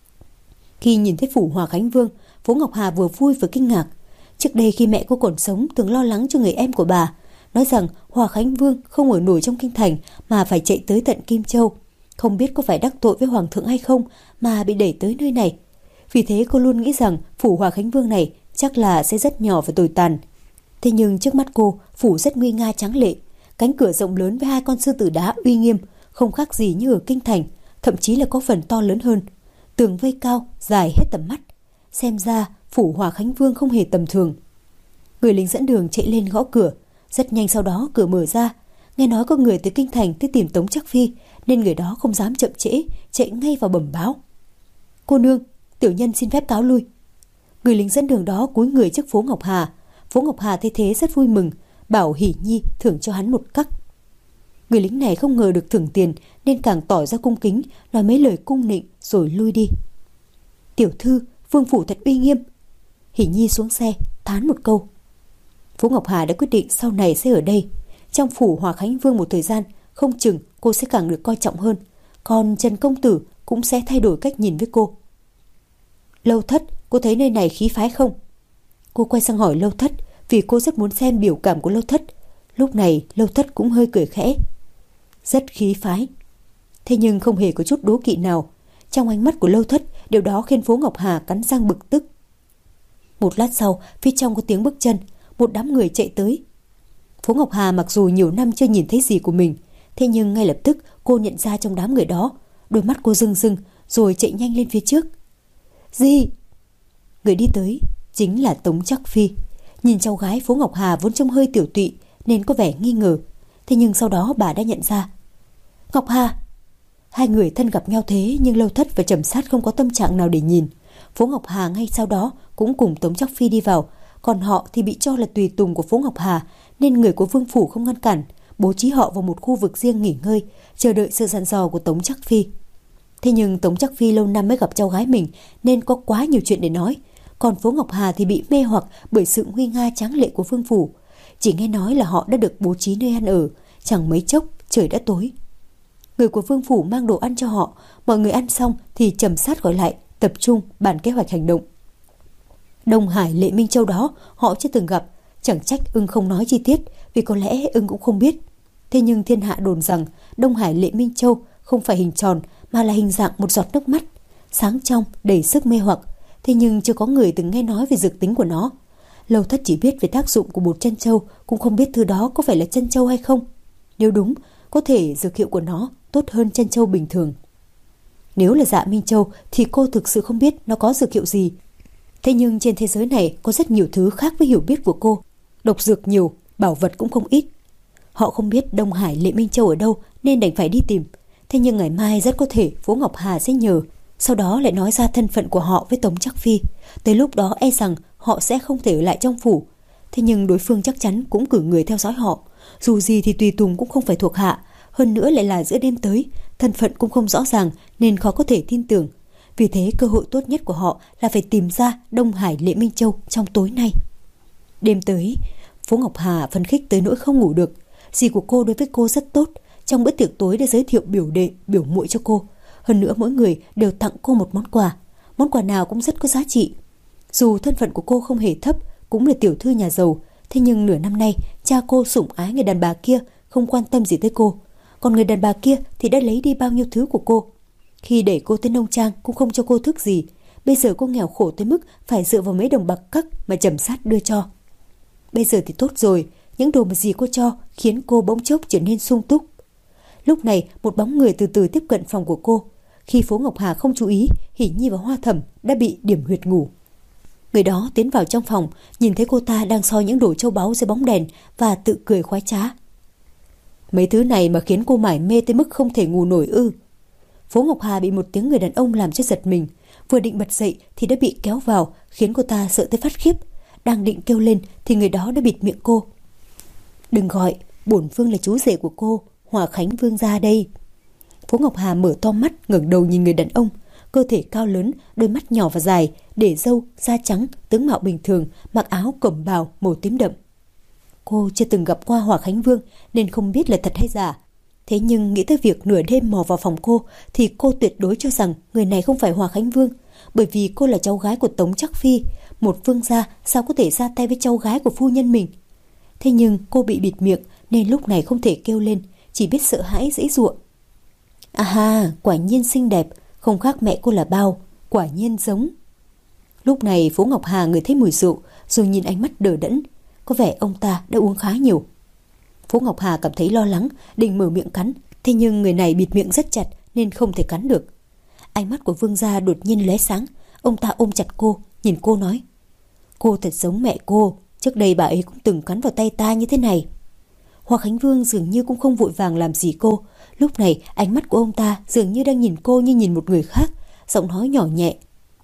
Khi nhìn thấy phủ Hòa Khánh Vương, Phố Ngọc Hà vừa vui vừa kinh ngạc. Trước đây khi mẹ cô còn sống thường lo lắng cho người em của bà, nói rằng Hòa Khánh Vương không ở nổi trong kinh thành mà phải chạy tới tận Kim Châu. Không biết có phải đắc tội với hoàng thượng hay không mà bị đẩy tới nơi này. Vì thế cô luôn nghĩ rằng phủ Hòa Khánh Vương này chắc là sẽ rất nhỏ và tồi tàn. Thế nhưng trước mắt cô, phủ rất nguy nga tráng lệ, cánh cửa rộng lớn với hai con sư tử đá uy nghiêm, không khác gì như ở kinh thành, thậm chí là có phần to lớn hơn. Tường vây cao, dài hết tầm mắt. Xem ra phủ Hòa Khánh Vương không hề tầm thường. Người lính dẫn đường chạy lên gõ cửa, rất nhanh sau đó cửa mở ra. Nghe nói có người từ kinh thành tới tìm Tống Trắc Phi, nên người đó không dám chậm trễ, chạy ngay vào bẩm báo: "Cô nương, tiểu nhân xin phép cáo lui." Người lính dẫn đường đó cúi người trước Phố Ngọc Hà. Phố Ngọc Hà thấy thế rất vui mừng, bảo Hỷ Nhi thưởng cho hắn một cắc. Người lính này không ngờ được thưởng tiền nên càng tỏ ra cung kính, nói mấy lời cung nịnh rồi lui đi. "Tiểu thư, vương phủ thật uy nghiêm." Hỷ Nhi xuống xe thán một câu. Phố Ngọc Hà đã quyết định sau này sẽ ở đây. Trong phủ Hòa Khánh Vương một thời gian, không chừng cô sẽ càng được coi trọng hơn. Còn Trần công tử cũng sẽ thay đổi cách nhìn với cô. "Lâu Thất, cô thấy nơi này khí phái không?" Cô quay sang hỏi Lâu Thất, vì cô rất muốn xem biểu cảm của Lâu Thất. Lúc này Lâu Thất cũng hơi cười khẽ. "Rất khí phái." Thế nhưng không hề có chút đố kỵ nào. Trong ánh mắt của Lâu Thất, điều đó khiến Phố Ngọc Hà cắn răng bực tức. Một lát sau, phía trong có tiếng bước chân, một đám người chạy tới. Phố Ngọc Hà mặc dù nhiều năm chưa nhìn thấy gì của mình, thế nhưng ngay lập tức cô nhận ra trong đám người đó, đôi mắt cô rưng rưng rồi chạy nhanh lên phía trước. "Gì?" Người đi tới chính là Tống Trắc Phi. Nhìn cháu gái, Phố Ngọc Hà vốn trông hơi tiểu tụy nên có vẻ nghi ngờ, thế nhưng sau đó bà đã nhận ra. "Ngọc Hà." Hai người thân gặp nhau thế nhưng Lâu Thất và Trầm Sát không có tâm trạng nào để nhìn. Phố Ngọc Hà ngay sau đó cũng cùng Tống Trắc Phi đi vào, còn họ thì bị cho là tùy tùng của Phố Ngọc Hà nên người của vương phủ không ngăn cản, bố trí họ vào một khu vực riêng nghỉ ngơi, chờ đợi sự dặn dò của Tống Trắc Phi. Thế nhưng Tống Trắc Phi lâu năm mới gặp cháu gái mình nên có quá nhiều chuyện để nói, còn Phố Ngọc Hà thì bị mê hoặc bởi sự nguy nga tráng lệ của vương phủ. Chỉ nghe nói là họ đã được bố trí nơi ăn ở, chẳng mấy chốc trời đã tối. Người của vương phủ mang đồ ăn cho họ, mọi người ăn xong thì Trầm Sát gọi lại, tập trung bàn kế hoạch hành động. Đông Hải Lệ Minh Châu đó họ chưa từng gặp, chẳng trách ưng không nói chi tiết, vì có lẽ ưng cũng không biết. Thế nhưng thiên hạ đồn rằng Đông Hải Lệ Minh Châu không phải hình tròn mà là hình dạng một giọt nước mắt, sáng trong đầy sức mê hoặc. Thế nhưng chưa có người từng nghe nói về dược tính của nó. Lâu Thất chỉ biết về tác dụng của bột chân châu, cũng không biết thứ đó có phải là chân châu hay không. Nếu đúng, có thể dược hiệu của nó tốt hơn chân châu bình thường. Nếu là Dạ Minh Châu thì cô thực sự không biết nó có dược hiệu gì. Thế nhưng trên thế giới này có rất nhiều thứ khác với hiểu biết của cô. Độc dược nhiều, bảo vật cũng không ít. Họ không biết Đông Hải Lệ Minh Châu ở đâu nên đành phải đi tìm. Thế nhưng ngày mai rất có thể Phố Ngọc Hà sẽ nhờ, sau đó lại nói ra thân phận của họ với Tống Trắc Phi. Tới lúc đó e rằng họ sẽ không thể ở lại trong phủ. Thế nhưng đối phương chắc chắn cũng cử người theo dõi họ. Dù gì thì tùy tùng cũng không phải thuộc hạ, hơn nữa lại là giữa đêm tới, thân phận cũng không rõ ràng nên khó có thể tin tưởng. Vì thế cơ hội tốt nhất của họ là phải tìm ra Đông Hải Lệ Minh Châu trong tối nay. Đêm tới, Phố Ngọc Hà phấn khích tới nỗi không ngủ được. Dì của cô đối với cô rất tốt, trong bữa tiệc tối đã giới thiệu biểu đệ, biểu muội cho cô. Hơn nữa mỗi người đều tặng cô một món quà. Món quà nào cũng rất có giá trị. Dù thân phận của cô không hề thấp, cũng là tiểu thư nhà giàu, thế nhưng nửa năm nay cha cô sủng ái người đàn bà kia, không quan tâm gì tới cô. Còn người đàn bà kia thì đã lấy đi bao nhiêu thứ của cô. Khi đẩy cô tới nông trang cũng không cho cô thức gì. Bây giờ cô nghèo khổ tới mức phải dựa vào mấy đồng bạc cắc mà Trầm Sát đưa cho. Bây giờ thì tốt rồi, những đồ mà dì cô cho khiến cô bỗng chốc trở nên sung túc. Lúc này một bóng người từ từ tiếp cận phòng của cô. Khi Phố Ngọc Hà không chú ý, Hỷ Nhi và Hoa Thẩm đã bị điểm huyệt ngủ. Người đó tiến vào trong phòng, nhìn thấy cô ta đang soi những đồ châu báu dưới bóng đèn và tự cười khoái trá. Mấy thứ này mà khiến cô mải mê tới mức không thể ngủ nổi ư? Phố Ngọc Hà bị một tiếng người đàn ông làm cho giật mình, vừa định bật dậy thì đã bị kéo vào, khiến cô ta sợ tới phát khiếp. Đang định kêu lên thì người đó đã bịt miệng cô. Đừng gọi, bổn vương là chú rể của cô, Hòa Khánh Vương gia đây. Phố Ngọc Hà mở to mắt, ngẩng đầu nhìn người đàn ông, cơ thể cao lớn, đôi mắt nhỏ và dài, để râu, da trắng, tướng mạo bình thường, mặc áo cẩm bào màu tím đậm. Cô chưa từng gặp qua Hòa Khánh Vương nên không biết là thật hay giả. Thế nhưng nghĩ tới việc nửa đêm mò vào phòng cô thì cô tuyệt đối cho rằng người này không phải Hòa Khánh Vương, bởi vì cô là cháu gái của Tống Trắc Phi, một vương gia sao có thể ra tay với cháu gái của phu nhân mình. Thế nhưng cô bị bịt miệng nên lúc này không thể kêu lên, chỉ biết sợ hãi giãy giụa. À ha, quả nhiên xinh đẹp, không khác mẹ cô là bao, quả nhiên giống. Lúc này Phố Ngọc Hà ngửi thấy mùi rượu, rồi nhìn ánh mắt đờ đẫn, có vẻ ông ta đã uống khá nhiều. Phố Ngọc Hà cảm thấy lo lắng, định mở miệng cắn, thế nhưng người này bịt miệng rất chặt nên không thể cắn được. Ánh mắt của vương gia đột nhiên lóe sáng, ông ta ôm chặt cô, nhìn cô nói: Cô thật giống mẹ cô, trước đây bà ấy cũng từng cắn vào tay ta như thế này. Hòa Khánh Vương dường như cũng không vội vàng làm gì cô. Lúc này ánh mắt của ông ta dường như đang nhìn cô như nhìn một người khác, giọng nói nhỏ nhẹ: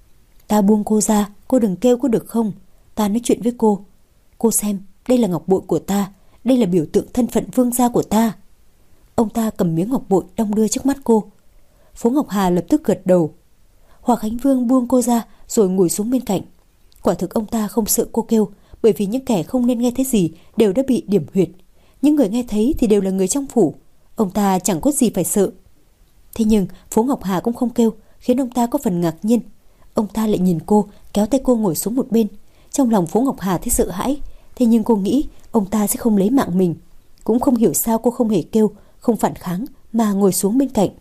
Ta buông cô ra, cô đừng kêu có được không? Ta nói chuyện với cô. Cô xem, đây là ngọc bội của ta, đây là biểu tượng thân phận vương gia của ta. Ông ta cầm miếng ngọc bội đong đưa trước mắt cô. Phố Ngọc Hà lập tức gật đầu. Hòa Khánh Vương buông cô ra rồi ngồi xuống bên cạnh. Quả thực ông ta không sợ cô kêu, bởi vì những kẻ không nên nghe thấy gì đều đã bị điểm huyệt. Những người nghe thấy thì đều là người trong phủ, ông ta chẳng có gì phải sợ. Thế nhưng Phố Ngọc Hà cũng không kêu, khiến ông ta có phần ngạc nhiên. Ông ta lại nhìn cô, kéo tay cô ngồi xuống một bên. Trong lòng Phố Ngọc Hà thấy sợ hãi, thế nhưng cô nghĩ ông ta sẽ không lấy mạng mình. Cũng không hiểu sao cô không hề kêu, không phản kháng mà ngồi xuống bên cạnh.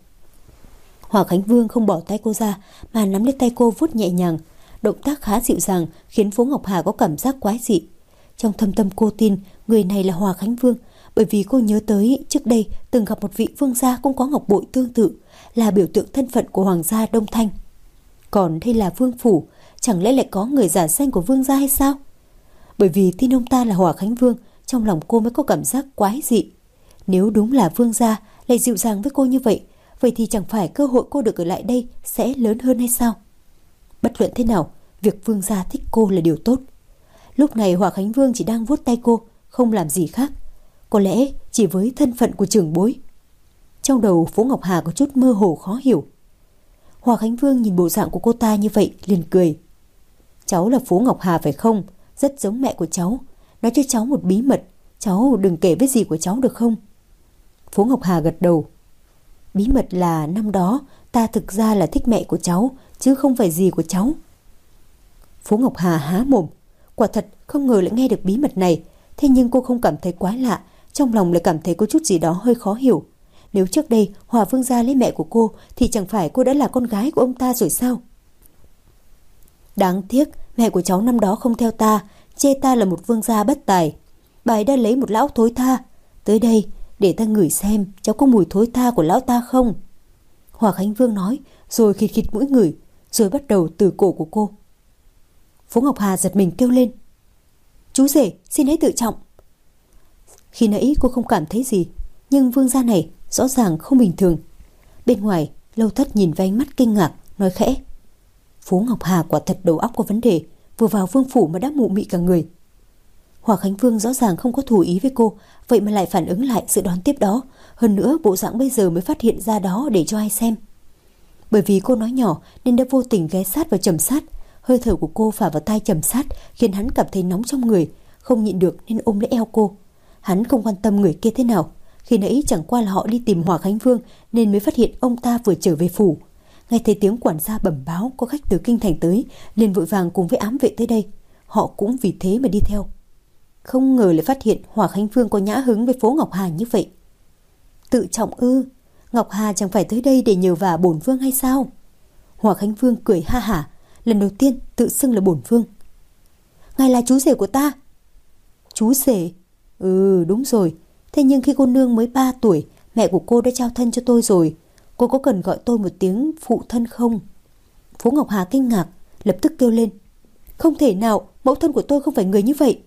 Hòa Khánh Vương không bỏ tay cô ra mà nắm lấy tay cô vuốt nhẹ nhàng. Động tác khá dịu dàng khiến Phố Ngọc Hà có cảm giác quái dị. Trong thâm tâm cô tin người này là Hòa Khánh Vương, bởi vì cô nhớ tới trước đây từng gặp một vị vương gia cũng có ngọc bội tương tự, là biểu tượng thân phận của hoàng gia Đông Thanh. Còn đây là vương phủ, chẳng lẽ lại có người giả danh của vương gia hay sao? Bởi vì tin ông ta là Hòa Khánh Vương, trong lòng cô mới có cảm giác quái dị. Nếu đúng là vương gia lại dịu dàng với cô như vậy, vậy thì chẳng phải cơ hội cô được ở lại đây sẽ lớn hơn hay sao? Bất luận thế nào, việc vương gia thích cô là điều tốt. Lúc này Hòa Khánh Vương chỉ đang vuốt tay cô, không làm gì khác. Có lẽ chỉ với thân phận của trưởng bối. Trong đầu Phố Ngọc Hà có chút mơ hồ khó hiểu. Hòa Khánh Vương nhìn bộ dạng của cô ta như vậy liền cười. Cháu là Phố Ngọc Hà phải không? Rất giống mẹ của cháu. Nói cho cháu một bí mật, cháu đừng kể với dì của cháu được không? Phố Ngọc Hà gật đầu. Bí mật là năm đó ta thực ra là thích mẹ của cháu, chứ không phải dì của cháu. Phố Ngọc Hà há mồm. Quả thật không ngờ lại nghe được bí mật này. Thế nhưng cô không cảm thấy quái lạ, trong lòng lại cảm thấy có chút gì đó hơi khó hiểu. Nếu trước đây Hòa Vương gia lấy mẹ của cô thì chẳng phải cô đã là con gái của ông ta rồi sao? Đáng tiếc mẹ của cháu năm đó không theo ta, chê ta là một vương gia bất tài. Bà ấy đã lấy một lão thối tha. Tới đây để ta ngửi xem cháu có mùi thối tha của lão ta không. Hòa Khánh Vương nói rồi khịt khịt mũi ngửi, rồi bắt đầu từ cổ của cô. Phố Ngọc Hà giật mình kêu lên. Chú rể, xin hãy tự trọng. Khi nãy cô không cảm thấy gì, nhưng vương gia này rõ ràng không bình thường. Bên ngoài, Lâu Thất nhìn với ánh mắt kinh ngạc, nói khẽ. Phố Ngọc Hà quả thật đầu óc có vấn đề, vừa vào vương phủ mà đã mụ mị cả người. Hòa Khánh Vương rõ ràng không có thù ý với cô, vậy mà lại phản ứng lại sự đón tiếp đó. Hơn nữa bộ dạng bây giờ mới phát hiện ra đó để cho ai xem. Bởi vì cô nói nhỏ nên đã vô tình ghé sát vào Trầm Sát. Hơi thở của cô phả vào tai Trầm Sát khiến hắn cảm thấy nóng trong người, không nhịn được nên ôm lấy eo cô. Hắn không quan tâm người kia thế nào, Khi nãy chẳng qua là họ đi tìm Hòa Khánh Vương nên mới phát hiện ông ta vừa trở về phủ. Nghe thấy tiếng quản gia bẩm báo có khách từ kinh thành tới, liền vội vàng cùng với ám vệ tới đây. Họ cũng vì thế mà đi theo. Không ngờ lại phát hiện Hòa Khánh Vương có nhã hứng với Phố Ngọc Hà như vậy. Tự trọng ư? Ngọc Hà chẳng phải tới đây để nhờ vả bổn vương hay sao? Hòa Khánh Vương cười ha hả, lần đầu tiên tự xưng là bổn vương. Ngài là chú rể của ta. Chú rể? Ừ, đúng rồi. Thế nhưng khi cô nương mới ba tuổi, mẹ của cô đã trao thân cho tôi rồi. Cô có cần gọi tôi một tiếng phụ thân không? Phố Ngọc Hà kinh ngạc, lập tức kêu lên. Không thể nào, mẫu thân của tôi không phải người như vậy.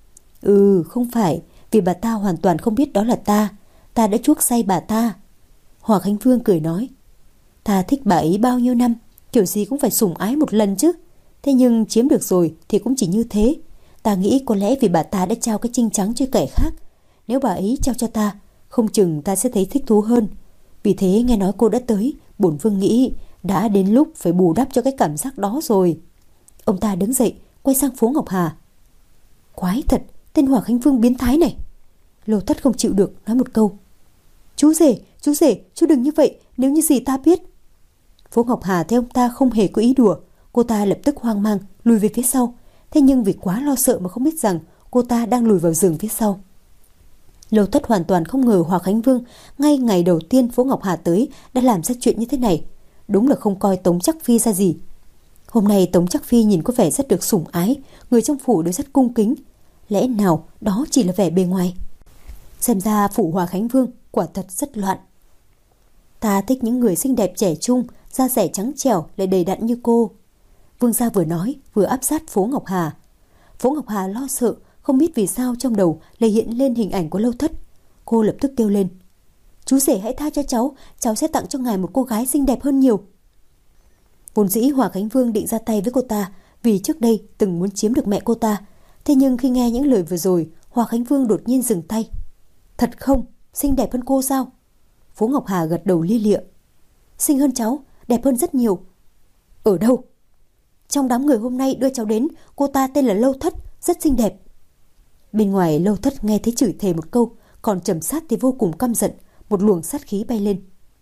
Ừ, không phải, vì bà ta hoàn toàn không biết đó là ta. Ta đã chuốc say bà ta. Hòa Khánh Vương cười nói. Ta thích bà ấy bao nhiêu năm, kiểu gì cũng phải sủng ái một lần chứ. Thế nhưng chiếm được rồi thì cũng chỉ như thế. Ta nghĩ có lẽ vì bà ta đã trao cái trinh trắng cho kẻ khác. Nếu bà ấy trao cho ta, không chừng ta sẽ thấy thích thú hơn. Vì thế nghe nói cô đã tới, bổn vương nghĩ đã đến lúc phải bù đắp cho cái cảm giác đó rồi. Ông ta đứng dậy, quay sang Phố Ngọc Hà. Quái thật, tên Hòa Khánh Vương biến thái này. Lô Thất không chịu được, nói một câu. Chú rể, chú rể, chú đừng như vậy, nếu như gì ta biết. Phố Ngọc Hà thấy ông ta không hề có ý đùa, cô ta lập tức hoang mang lùi về phía sau. Thế nhưng vì quá lo sợ mà không biết rằng cô ta đang lùi vào rừng phía sau. Lô Thất hoàn toàn không ngờ Hòa Khánh Vương ngay ngày đầu tiên Phố Ngọc Hà tới đã làm ra chuyện như thế này. Đúng là không coi Tống Trắc Phi ra gì. Hôm nay Tống Trắc Phi nhìn có vẻ rất được sủng ái, người trong phủ đều rất cung kính. Lẽ nào đó chỉ là vẻ bề ngoài? Xem ra phủ Hòa Khánh Vương quả thật rất loạn. Ta thích những người xinh đẹp trẻ trung, da dẻ trắng trẻo lại đầy đặn như cô. Vương gia vừa nói vừa áp sát Phố Ngọc Hà. Phố Ngọc Hà lo sợ, không biết vì sao trong đầu lại hiện lên hình ảnh của Lâu Thất. Cô lập tức kêu lên. Chú rể hãy tha cho cháu, cháu sẽ tặng cho ngài một cô gái xinh đẹp hơn nhiều. Vốn dĩ Hòa Khánh Vương định ra tay với cô ta vì trước đây từng muốn chiếm được mẹ cô ta. Thế nhưng khi nghe những lời vừa rồi, Hòa Khánh Vương đột nhiên dừng tay. Thật không? Xinh đẹp hơn cô sao? Phố Ngọc Hà gật đầu lia lịa. Xinh hơn cháu, đẹp hơn rất nhiều. Ở đâu? Trong đám người hôm nay đưa cháu đến, cô ta tên là Lâu Thất, rất xinh đẹp. Bên ngoài Lâu Thất nghe thấy chửi thề một câu, còn Trầm Sát thì vô cùng căm giận, một luồng sát khí bay lên.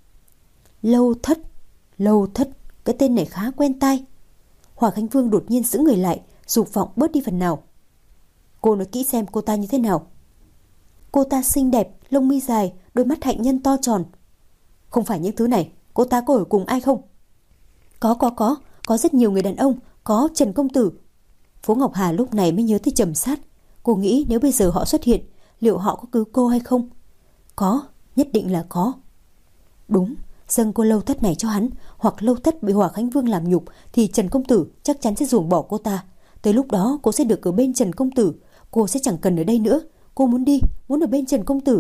Lâu Thất, Lâu Thất, cái tên này khá quen tai. Hòa Khánh Vương đột nhiên giữ người lại, dục vọng bớt đi phần nào. Cô nói kỹ xem cô ta như thế nào. Cô ta xinh đẹp, lông mi dài, đôi mắt hạnh nhân to tròn. Không phải những thứ này, cô ta có ở cùng ai không? Có, có, có, có rất nhiều người đàn ông, có Trần Công Tử. Phố Ngọc Hà lúc này mới nhớ tới Trầm Sát. Cô nghĩ nếu bây giờ họ xuất hiện, liệu họ có cứu cô hay không? Có, nhất định là có. Đúng, dâng cô Lâu Thất này cho hắn, hoặc Lâu Thất bị Hòa Khánh Vương làm nhục thì Trần Công Tử chắc chắn sẽ ruồng bỏ cô ta. Tới lúc đó cô sẽ được ở bên Trần Công Tử, cô sẽ chẳng cần ở đây nữa. Cô muốn đi, muốn ở bên Trần Công Tử.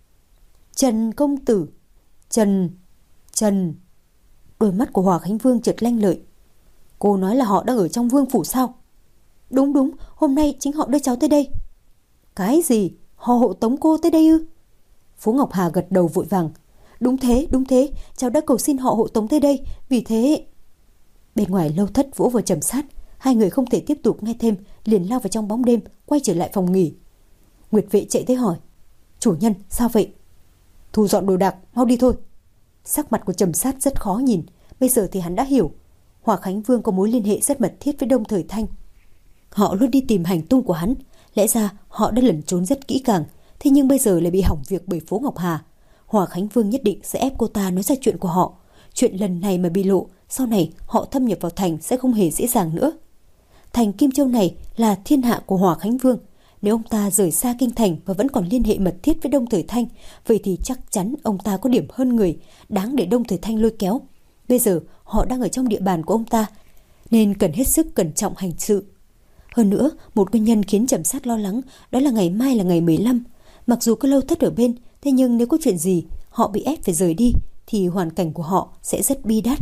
Trần Công Tử, Trần, Trần. Đôi mắt của Hòa Khánh Vương chợt lanh lợi. Cô nói là họ đang ở trong vương phủ sao? Đúng đúng, hôm nay chính họ đưa cháu tới đây. Cái gì? Họ hộ tống cô tới đây ư? Phố Ngọc Hà gật đầu vội vàng. Đúng thế, đúng thế, cháu đã cầu xin họ hộ tống tới đây, vì thế... Bên ngoài Lâu Thất vỗ vào Trầm Sát. Hai người không thể tiếp tục nghe thêm, liền lao vào trong bóng đêm, quay trở lại phòng nghỉ. Nguyệt Vệ chạy tới hỏi. Chủ nhân, sao vậy? Thu dọn đồ đạc, mau đi thôi. Sắc mặt của Trầm Sát rất khó nhìn. Bây giờ thì hắn đã hiểu. Hòa Khánh Vương có mối liên hệ rất mật thiết với Đông Thời Thanh. Họ luôn đi tìm hành tung của hắn. Lẽ ra họ đã lẩn trốn rất kỹ càng. Thế nhưng bây giờ lại bị hỏng việc bởi Phố Ngọc Hà. Hòa Khánh Vương nhất định sẽ ép cô ta nói ra chuyện của họ. Chuyện lần này mà bị lộ, sau này họ thâm nhập vào thành sẽ không hề dễ dàng nữa. Thành Kim Châu này là thiên hạ của Hòa Khánh Vương. Nếu ông ta rời xa kinh thành và vẫn còn liên hệ mật thiết với Đông Thời Thanh, vậy thì chắc chắn ông ta có điểm hơn người, đáng để Đông Thời Thanh lôi kéo. Bây giờ họ đang ở trong địa bàn của ông ta, nên cần hết sức cẩn trọng hành sự. Hơn nữa, một nguyên nhân khiến Trầm Sát lo lắng, đó là ngày mai là ngày mười lăm. Mặc dù có Lâu Thất ở bên, thế nhưng nếu có chuyện gì, họ bị ép phải rời đi, thì hoàn cảnh của họ sẽ rất bi đát.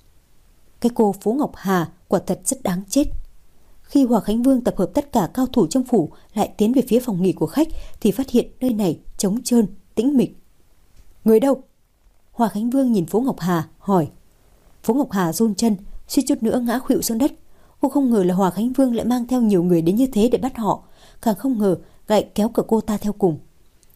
Cái cô Phố Ngọc Hà quả thật rất đáng chết. Khi Hòa Khánh Vương tập hợp tất cả cao thủ trong phủ lại tiến về phía phòng nghỉ của khách, thì phát hiện nơi này trống trơn, tĩnh mịch. Người đâu? Hòa Khánh Vương nhìn Phố Ngọc Hà hỏi. Phố Ngọc Hà run chân, suýt chút nữa ngã khuỵu xuống đất. Cô không ngờ là Hòa Khánh Vương lại mang theo nhiều người đến như thế để bắt họ, càng không ngờ lại kéo cả cô ta theo cùng.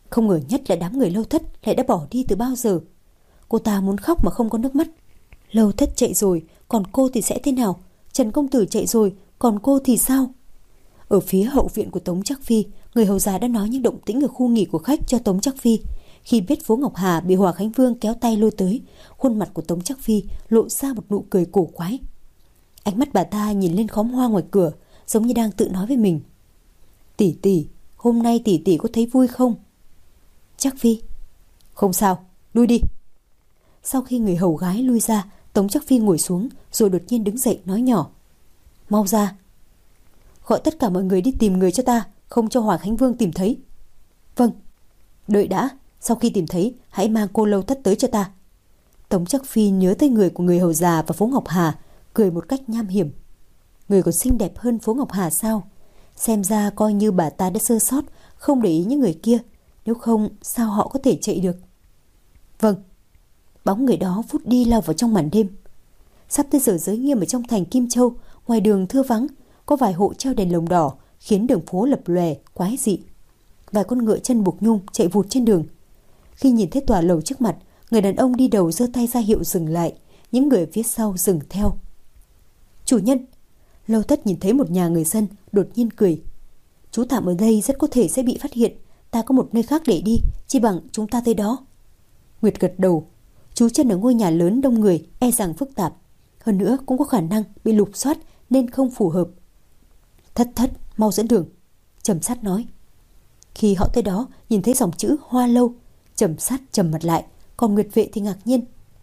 Không ngờ nhất là đám người Lâu Thất lại đã bỏ đi từ bao giờ. Cô ta muốn khóc mà không có nước mắt. Lâu Thất chạy rồi, còn cô thì sẽ thế nào? Trần công tử chạy rồi, còn cô thì sao? Ở phía hậu viện của Tống Trác Phi, người hầu già đã nói những động tĩnh ở khu nghỉ của khách cho Tống Trác Phi. Khi biết Phố Ngọc Hà bị Hòa Khánh Vương kéo tay lôi tới, khuôn mặt của Tống Trác Phi lộ ra một nụ cười cổ quái. Ánh mắt bà ta nhìn lên khóm hoa ngoài cửa, giống như đang tự nói với mình. Tỷ tỷ, hôm nay tỷ tỷ có thấy vui không? Trác Phi, không sao, lui đi. Sau khi người hầu gái lui ra, Tống Trác Phi ngồi xuống rồi đột nhiên đứng dậy nói nhỏ. Mau ra. Gọi tất cả mọi người đi tìm người cho ta, không cho Hòa Khánh Vương tìm thấy. Vâng. Đợi đã, sau khi tìm thấy hãy mang cô Lâu Thất tới cho ta. Tống Trác Phi nhớ tới người của người hầu già và Phố Ngọc Hà, cười một cách nham hiểm. Người còn xinh đẹp hơn Phố Ngọc Hà sao? Xem ra coi như bà ta đã sơ sót, không để ý những người kia. Nếu không sao họ có thể chạy được? Vâng. Bóng người đó vút đi lao vào trong màn đêm. Sắp tới giờ giới nghiêm ở trong thành Kim Châu, ngoài đường thưa vắng, có vài hộ treo đèn lồng đỏ khiến đường phố lập lòe quái dị. Vài con ngựa chân buộc nhung chạy vụt trên đường. Khi nhìn thấy tòa lầu trước mặt, người đàn ông đi đầu giơ tay ra hiệu dừng lại, những người phía sau dừng theo. Chủ nhân. Lâu Thất nhìn thấy một nhà người dân, đột nhiên cười. Chú tạm ở đây rất có thể sẽ bị phát hiện, ta có một nơi khác để đi, chi bằng chúng ta tới đó. Nguyệt gật đầu. Chú chân ở ngôi nhà lớn đông người e rằng phức tạp, hơn nữa cũng có khả năng bị lục soát nên không phù hợp. Thất thất, mau dẫn đường, Trầm Sát nói. Khi họ tới đó nhìn thấy dòng chữ Hoa Lâu, Trầm Sát trầm mặt lại, còn Nguyệt Vệ thì ngạc nhiên.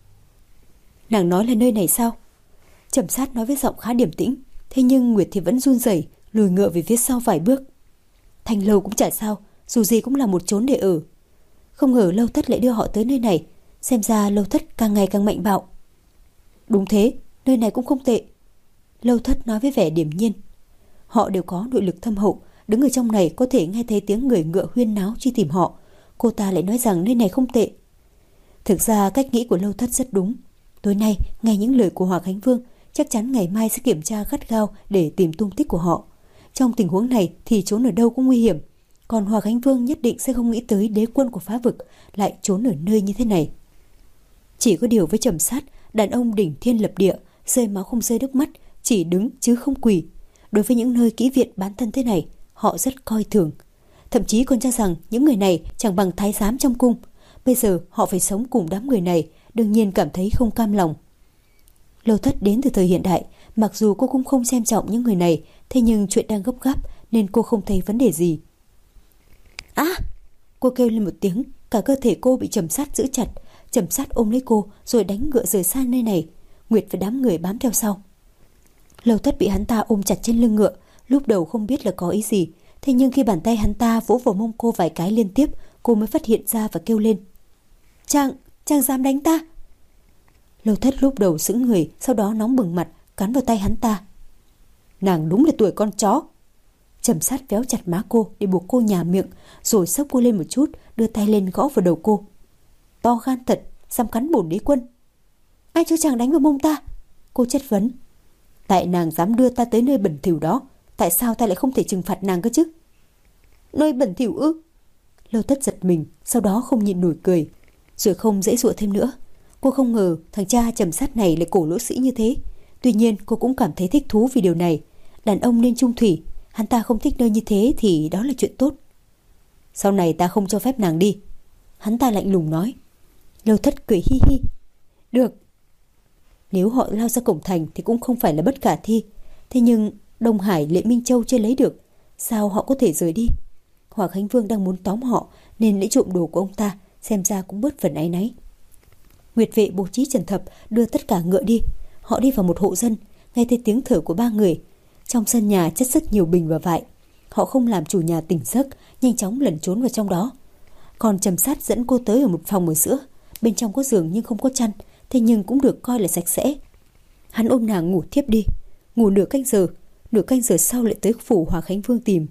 Nàng nói là nơi này sao? Trầm Sát nói với giọng khá điềm tĩnh, thế nhưng Nguyệt thì vẫn run rẩy, lùi ngựa về phía sau vài bước. Thành Lâu cũng chả sao, dù gì cũng là một chốn để ở. Không ngờ Lâu Thất lại đưa họ tới nơi này, xem ra Lâu Thất càng ngày càng mạnh bạo. Đúng thế, nơi này cũng không tệ, Lâu Thất nói với vẻ điềm nhiên. Họ đều có nội lực thâm hậu, đứng ở trong này có thể nghe thấy tiếng người ngựa huyên náo truy tìm họ. Cô ta lại nói rằng nơi này không tệ. Thực ra cách nghĩ của Lâu Thất rất đúng. Tối nay nghe những lời của Hòa Khánh Vương, chắc chắn ngày mai sẽ kiểm tra gắt gao để tìm tung tích của họ. Trong tình huống này thì trốn ở đâu cũng nguy hiểm, còn Hòa Khánh Vương nhất định sẽ không nghĩ tới đế quân của phá vực lại trốn ở nơi như thế này. Chỉ có điều với Trầm Sát, đàn ông đỉnh thiên lập địa, rơi máu không rơi nước mắt, chỉ đứng chứ không quỳ. Đối với những nơi kỹ viện bán thân thế này, họ rất coi thường, thậm chí còn cho rằng những người này chẳng bằng thái giám trong cung. Bây giờ họ phải sống cùng đám người này, đương nhiên cảm thấy không cam lòng. Lâu Thất đến từ thời hiện đại, mặc dù cô cũng không xem trọng những người này, thế nhưng chuyện đang gấp gáp nên cô không thấy vấn đề gì. À! Cô kêu lên một tiếng, cả cơ thể cô bị Trầm Sát giữ chặt. Trầm Sát ôm lấy cô rồi đánh ngựa rời xa nơi này. Nguyệt và đám người bám theo sau. Lâu Thất bị hắn ta ôm chặt trên lưng ngựa, lúc đầu không biết là có ý gì, thế nhưng khi bàn tay hắn ta vỗ vào mông cô vài cái liên tiếp, cô mới phát hiện ra và kêu lên. Chàng, chàng dám đánh ta? Lâu Thất lúc đầu sững người, sau đó nóng bừng mặt, cắn vào tay hắn ta. Nàng đúng là tuổi con chó. Trầm Sát véo chặt má cô để buộc cô nhả miệng, rồi xốc cô lên một chút, đưa tay lên gõ vào đầu cô. To gan thật, dám cắn bổn đế quân. Ai cho chàng đánh vào mông ta? Cô chất vấn. Tại nàng dám đưa ta tới nơi bẩn thỉu đó, tại sao ta lại không thể trừng phạt nàng cơ chứ? Nơi bẩn thỉu ư? Lâu Thất giật mình, sau đó không nhịn nổi cười, rồi không dễ dụa thêm nữa. Cô không ngờ thằng cha Trầm Sát này lại cổ lỗ sĩ như thế. Tuy nhiên cô cũng cảm thấy thích thú vì điều này. Đàn ông nên trung thủy, hắn ta không thích nơi như thế thì đó là chuyện tốt. Sau này ta không cho phép nàng đi, hắn ta lạnh lùng nói. Lâu Thất cười hi hi. Được. Nếu họ lao ra cổng thành thì cũng không phải là bất khả thi. Thế nhưng Đông Hải Lệ Minh Châu chưa lấy được, sao họ có thể rời đi? Hòa Khánh Vương đang muốn tóm họ nên lấy trộm đồ của ông ta, xem ra cũng bớt phần áy náy. Nguyệt Vệ bố trí Trần Thập đưa tất cả ngựa đi. Họ đi vào một hộ dân, nghe thấy tiếng thở của ba người. Trong sân nhà chất rất nhiều bình và vại. Họ không làm chủ nhà tỉnh giấc, nhanh chóng lẩn trốn vào trong đó. Còn Trầm Sát dẫn cô tới ở một phòng ở giữa. Bên trong có giường nhưng không có chăn, thế nhưng cũng được coi là sạch sẽ. Hắn ôm nàng ngủ thiếp đi. Ngủ nửa canh giờ, nửa canh giờ sau lại tới phủ Hòa Khánh Vương tìm.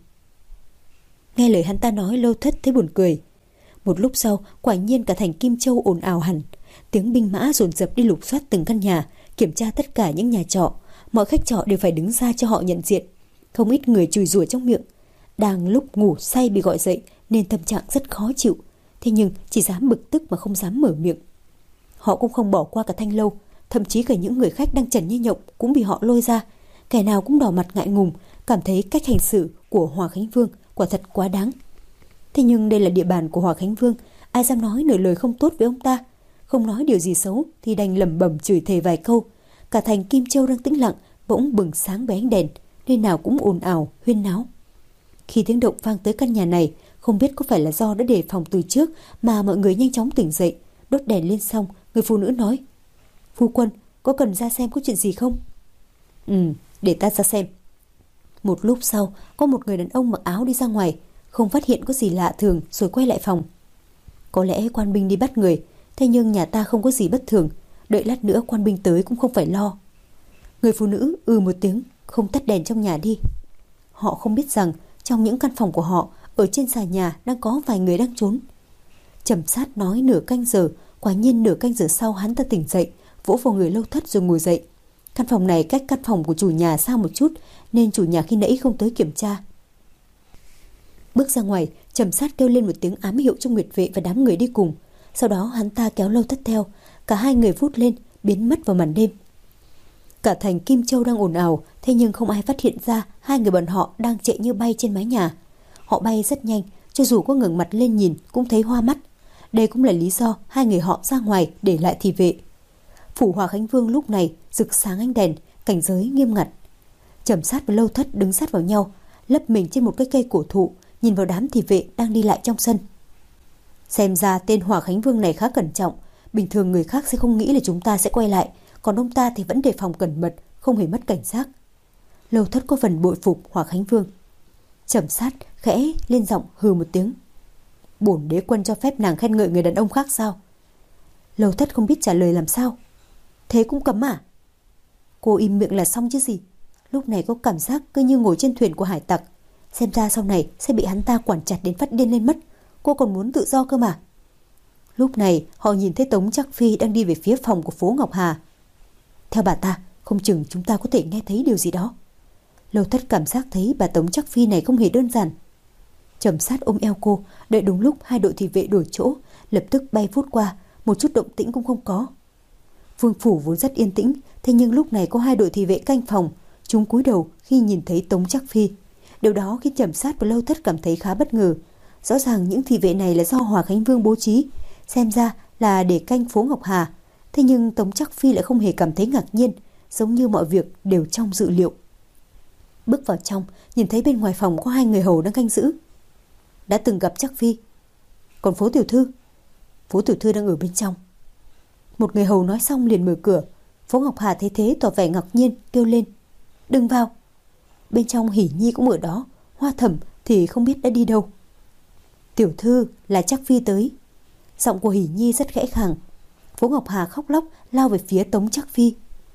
Nghe lời hắn ta nói, Lâu Thất thấy buồn cười. Một lúc sau, quả nhiên cả thành Kim Châu ồn ào hẳn. Tiếng binh mã dồn dập đi lục soát từng căn nhà, kiểm tra tất cả những nhà trọ. Mọi khách trọ đều phải đứng ra cho họ nhận diện. Không ít người chùi rủa trong miệng. Đang lúc ngủ say bị gọi dậy nên tâm trạng rất khó chịu, thế nhưng chỉ dám bực tức mà không dám mở miệng. Họ cũng không bỏ qua cả Thanh Lâu, thậm chí cả những người khách đang trần như nhộng cũng bị họ lôi ra, kẻ nào cũng đỏ mặt ngại ngùng, cảm thấy cách hành xử của Hòa Khánh Vương quả thật quá đáng. Thế nhưng đây là địa bàn của Hòa Khánh Vương, ai dám nói nửa lời không tốt với ông ta. Không nói điều gì xấu thì đành lẩm bẩm chửi thề vài câu. Cả thành Kim Châu đang tĩnh lặng bỗng bừng sáng với ánh đèn, nơi nào cũng ồn ào huyên náo. Khi tiếng động vang tới căn nhà này, không biết có phải là do đã đề phòng từ trước mà mọi người nhanh chóng tỉnh dậy, đốt đèn lên. Xong người phụ nữ nói: "Phu quân, có cần ra xem có chuyện gì không?" "Ừ, để ta ra xem." Một lúc sau, có một người đàn ông mặc áo đi ra ngoài, không phát hiện có gì lạ thường rồi quay lại phòng. Có lẽ quan binh đi bắt người, thế nhưng nhà ta không có gì bất thường, đợi lát nữa quan binh tới cũng không phải lo. Người phụ nữ ừ một tiếng, không tắt đèn trong nhà đi. Họ không biết rằng trong những căn phòng của họ, ở trên xà nhà đang có vài người đang trốn. Trầm Sát nói nửa canh giờ, quả nhiên nửa canh giờ sau hắn ta tỉnh dậy, vỗ vào người Lâu Thất rồi ngồi dậy. Căn phòng này cách căn phòng của chủ nhà xa một chút, nên chủ nhà khi nãy không tới kiểm tra. Bước ra ngoài, Trầm Sát kêu lên một tiếng ám hiệu cho Nguyệt Vệ và đám người đi cùng. Sau đó hắn ta kéo Lâu Thất theo, cả hai người vút lên, biến mất vào màn đêm. Cả thành Kim Châu đang ồn ào, thế nhưng không ai phát hiện ra hai người bọn họ đang chạy như bay trên mái nhà. Họ bay rất nhanh, cho dù có ngẩng mặt lên nhìn cũng thấy hoa mắt. Đây cũng là lý do hai người họ ra ngoài để lại thị vệ. Phủ Hòa Khánh Vương lúc này rực sáng ánh đèn, cảnh giới nghiêm ngặt. Trầm Sát và Lâu Thất đứng sát vào nhau, lấp mình trên một cái cây cổ thụ, nhìn vào đám thị vệ đang đi lại trong sân. Xem ra tên Hòa Khánh Vương này khá cẩn trọng, bình thường người khác sẽ không nghĩ là chúng ta sẽ quay lại, còn ông ta thì vẫn đề phòng cẩn mật, không hề mất cảnh giác. Lâu Thất có phần bội phục Hòa Khánh Vương. Trầm Sát khẽ lên giọng hừ một tiếng: "Bổn đế quân cho phép nàng khen ngợi người đàn ông khác sao?" Lâu Thất không biết trả lời làm sao. "Thế cũng cấm à?" Cô im miệng là xong chứ gì. Lúc này có cảm giác cứ như ngồi trên thuyền của hải tặc. Xem ra sau này sẽ bị hắn ta quản chặt đến phát điên lên mất. Cô còn muốn tự do cơ mà. Lúc này họ nhìn thấy Tống Trắc Phi đang đi về phía phòng của phố Ngọc Hà. Theo bà ta, không chừng chúng ta có thể nghe thấy điều gì đó. Lâu Thất cảm giác thấy bà Tống Trắc Phi này không hề đơn giản. Trầm Sát ôm eo cô, đợi đúng lúc hai đội thị vệ đổi chỗ, lập tức bay vút qua, một chút động tĩnh cũng không có. Vương phủ vốn rất yên tĩnh, thế nhưng lúc này có hai đội thị vệ canh phòng, chúng cúi đầu khi nhìn thấy Tống Trắc Phi. Điều đó khiến Trầm Sát và Lâu Thất cảm thấy khá bất ngờ. Rõ ràng những thị vệ này là do Hòa Khánh Vương bố trí, xem ra là để canh phố Ngọc Hà. Thế nhưng Tống Trắc Phi lại không hề cảm thấy ngạc nhiên, giống như mọi việc đều trong dự liệu. Bước vào trong, nhìn thấy bên ngoài phòng có hai người hầu đang canh giữ. Đã từng gặp Trắc Phi. Còn phố tiểu thư? Phố tiểu thư đang ở bên trong. Một người hầu nói xong liền mở cửa. Phố Ngọc Hà thấy thế tỏ vẻ ngạc nhiên, kêu lên: "Đừng vào." Bên trong Hỉ Nhi cũng ở đó, Hoa Thẩm thì không biết đã đi đâu. "Tiểu thư, là Trắc Phi tới." Giọng của Hỉ Nhi rất khẽ khàng. Phố Ngọc Hà khóc lóc lao về phía Tống Trắc Phi.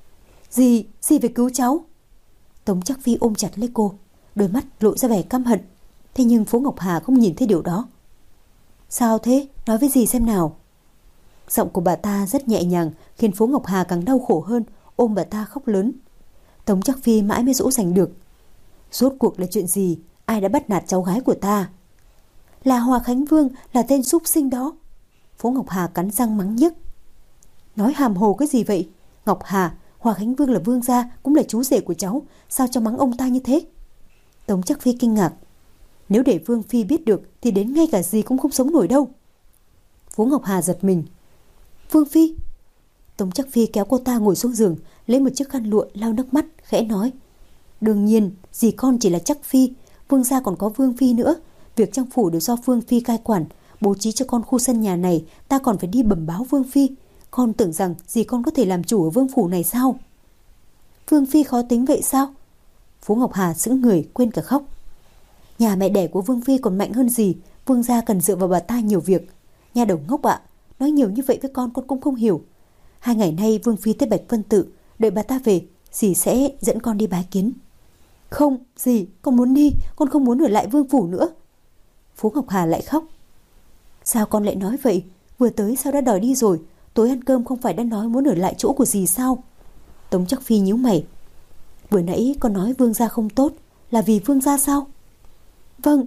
Gì, gì phải cứu cháu?" Tống Trắc Phi ôm chặt lấy cô, đôi mắt lộ ra vẻ căm hận. Thế nhưng phố Ngọc Hà không nhìn thấy điều đó. "Sao thế? Nói với dì xem nào." Giọng của bà ta rất nhẹ nhàng, khiến phố Ngọc Hà càng đau khổ hơn, ôm bà ta khóc lớn. Tống Trắc Phi mãi mới dỗ dành được. "Rốt cuộc là chuyện gì? Ai đã bắt nạt cháu gái của ta?" "Là Hòa Khánh Vương, là tên súc sinh đó." Phố Ngọc Hà cắn răng mắng nhiếc. "Nói hàm hồ cái gì vậy? Ngọc Hà, Hòa Khánh Vương là vương gia, cũng là chú rể của cháu, sao cho mắng ông ta như thế?" Tống Trắc Phi kinh ngạc. "Nếu để Vương Phi biết được thì đến ngay cả gì cũng không sống nổi đâu." Phố Ngọc Hà giật mình. "Vương Phi?" Tống Trắc Phi kéo cô ta ngồi xuống giường, lấy một chiếc khăn lụa lau nước mắt, khẽ nói: "Đương nhiên, dì con chỉ là Trắc Phi, vương gia còn có Vương Phi nữa. Việc trong phủ đều do Vương Phi cai quản, bố trí cho con khu sân nhà này, ta còn phải đi bẩm báo Vương Phi. Con tưởng rằng dì con có thể làm chủ ở vương phủ này sao?" "Vương Phi khó tính vậy sao?" Phố Ngọc Hà sững người, quên cả khóc. "Nhà mẹ đẻ của Vương Phi còn mạnh hơn dì, vương gia cần dựa vào bà ta nhiều việc." "Nhà đầu ngốc ạ, nói nhiều như vậy với con con cũng không hiểu. Hai ngày nay Vương Phi tới Bạch Vân Tự, đợi bà ta về, dì sẽ dẫn con đi bái kiến." "Không, dì, con muốn đi, con không muốn ở lại vương phủ nữa." Phố Ngọc Hà lại khóc. "Sao con lại nói vậy? Vừa tới sao đã đòi đi rồi? Tối ăn cơm không phải đã nói muốn ở lại chỗ của dì sao?" Tống Trắc Phi nhíu mày. "Vừa nãy con nói vương gia không tốt, là vì vương gia sao?" "Vâng,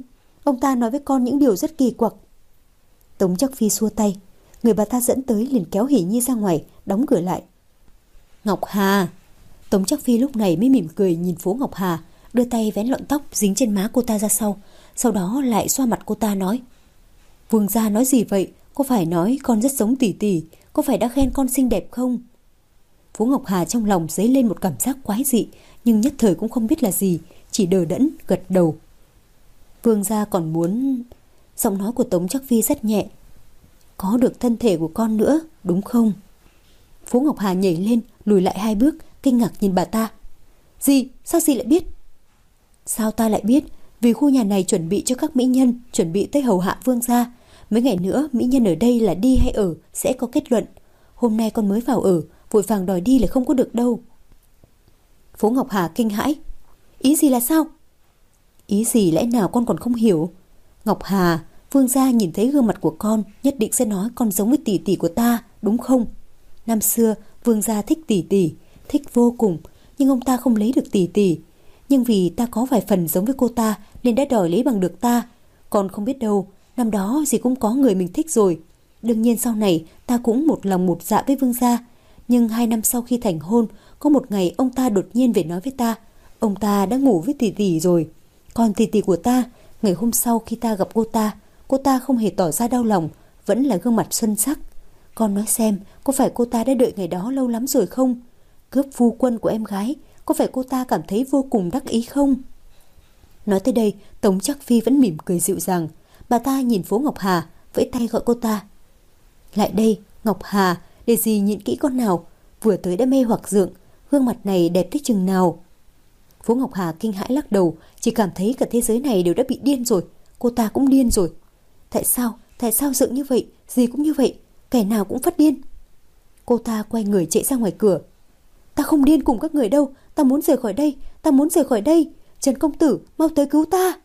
Ông ta nói với con những điều rất kỳ quặc. Tống Chắc Phi xua tay. Người bà ta dẫn tới liền kéo Hỷ Nhi ra ngoài, đóng cửa lại. Ngọc Hà. Tống Chắc Phi lúc này mới mỉm cười nhìn phố Ngọc Hà, đưa tay vén lọn tóc dính trên má cô ta ra sau, sau đó lại xoa mặt cô ta nói: Vương gia nói gì vậy? Có phải nói con rất giống tỷ tỷ? Có phải đã khen con xinh đẹp không? Phố Ngọc Hà trong lòng dấy lên một cảm giác quái dị, nhưng nhất thời cũng không biết là gì, chỉ đờ đẫn gật đầu. Vương gia còn muốn... Giọng nói của Tống Chắc Phi rất nhẹ. Có được thân thể của con nữa, đúng không? Phố Ngọc Hà nhảy lên, lùi lại hai bước, kinh ngạc nhìn bà ta. Gì? Sao dì lại biết? Sao ta lại biết? Vì khu nhà này chuẩn bị cho các mỹ nhân, chuẩn bị tới hầu hạ vương gia. Mấy ngày nữa, mỹ nhân ở đây là đi hay ở sẽ có kết luận. Hôm nay con mới vào ở, vội vàng đòi đi là không có được đâu. Phố Ngọc Hà kinh hãi. Ý gì là sao? Ý gì lẽ nào con còn không hiểu? Ngọc Hà, vương gia nhìn thấy gương mặt của con nhất định sẽ nói con giống với tỷ tỷ của ta, đúng không? Năm xưa, vương gia thích tỷ tỷ, thích vô cùng, nhưng ông ta không lấy được tỷ tỷ. Nhưng vì ta có vài phần giống với cô ta nên đã đòi lấy bằng được ta. Con không biết đâu, năm đó dì cũng có người mình thích rồi. Đương nhiên sau này ta cũng một lòng một dạ với vương gia. Nhưng hai năm sau khi thành hôn, có một ngày ông ta đột nhiên về nói với ta, ông ta đã ngủ với tỷ tỷ rồi. Còn tỷ tỷ của ta, ngày hôm sau khi ta gặp cô ta, cô ta không hề tỏ ra đau lòng, vẫn là gương mặt xuân sắc. Con nói xem, có phải cô ta đã đợi ngày đó lâu lắm rồi không? Cướp phu quân của em gái, có phải cô ta cảm thấy vô cùng đắc ý không? Nói tới đây, Tống Chắc Phi vẫn mỉm cười dịu dàng. Bà ta nhìn phố Ngọc Hà, vẫy tay gọi cô ta. Lại đây, Ngọc Hà, để dì nhìn kỹ con nào. Vừa tới đã mê hoặc dượng, gương mặt này đẹp thích chừng nào. Phố Ngọc Hà kinh hãi lắc đầu, chỉ cảm thấy cả thế giới này đều đã bị điên rồi. Cô ta cũng điên rồi. Tại sao, tại sao dượng như vậy, dì cũng như vậy, kẻ nào cũng phát điên. Cô ta quay người chạy ra ngoài cửa. Ta không điên cùng các người đâu, ta muốn rời khỏi đây, ta muốn rời khỏi đây. Trần công tử, mau tới cứu ta.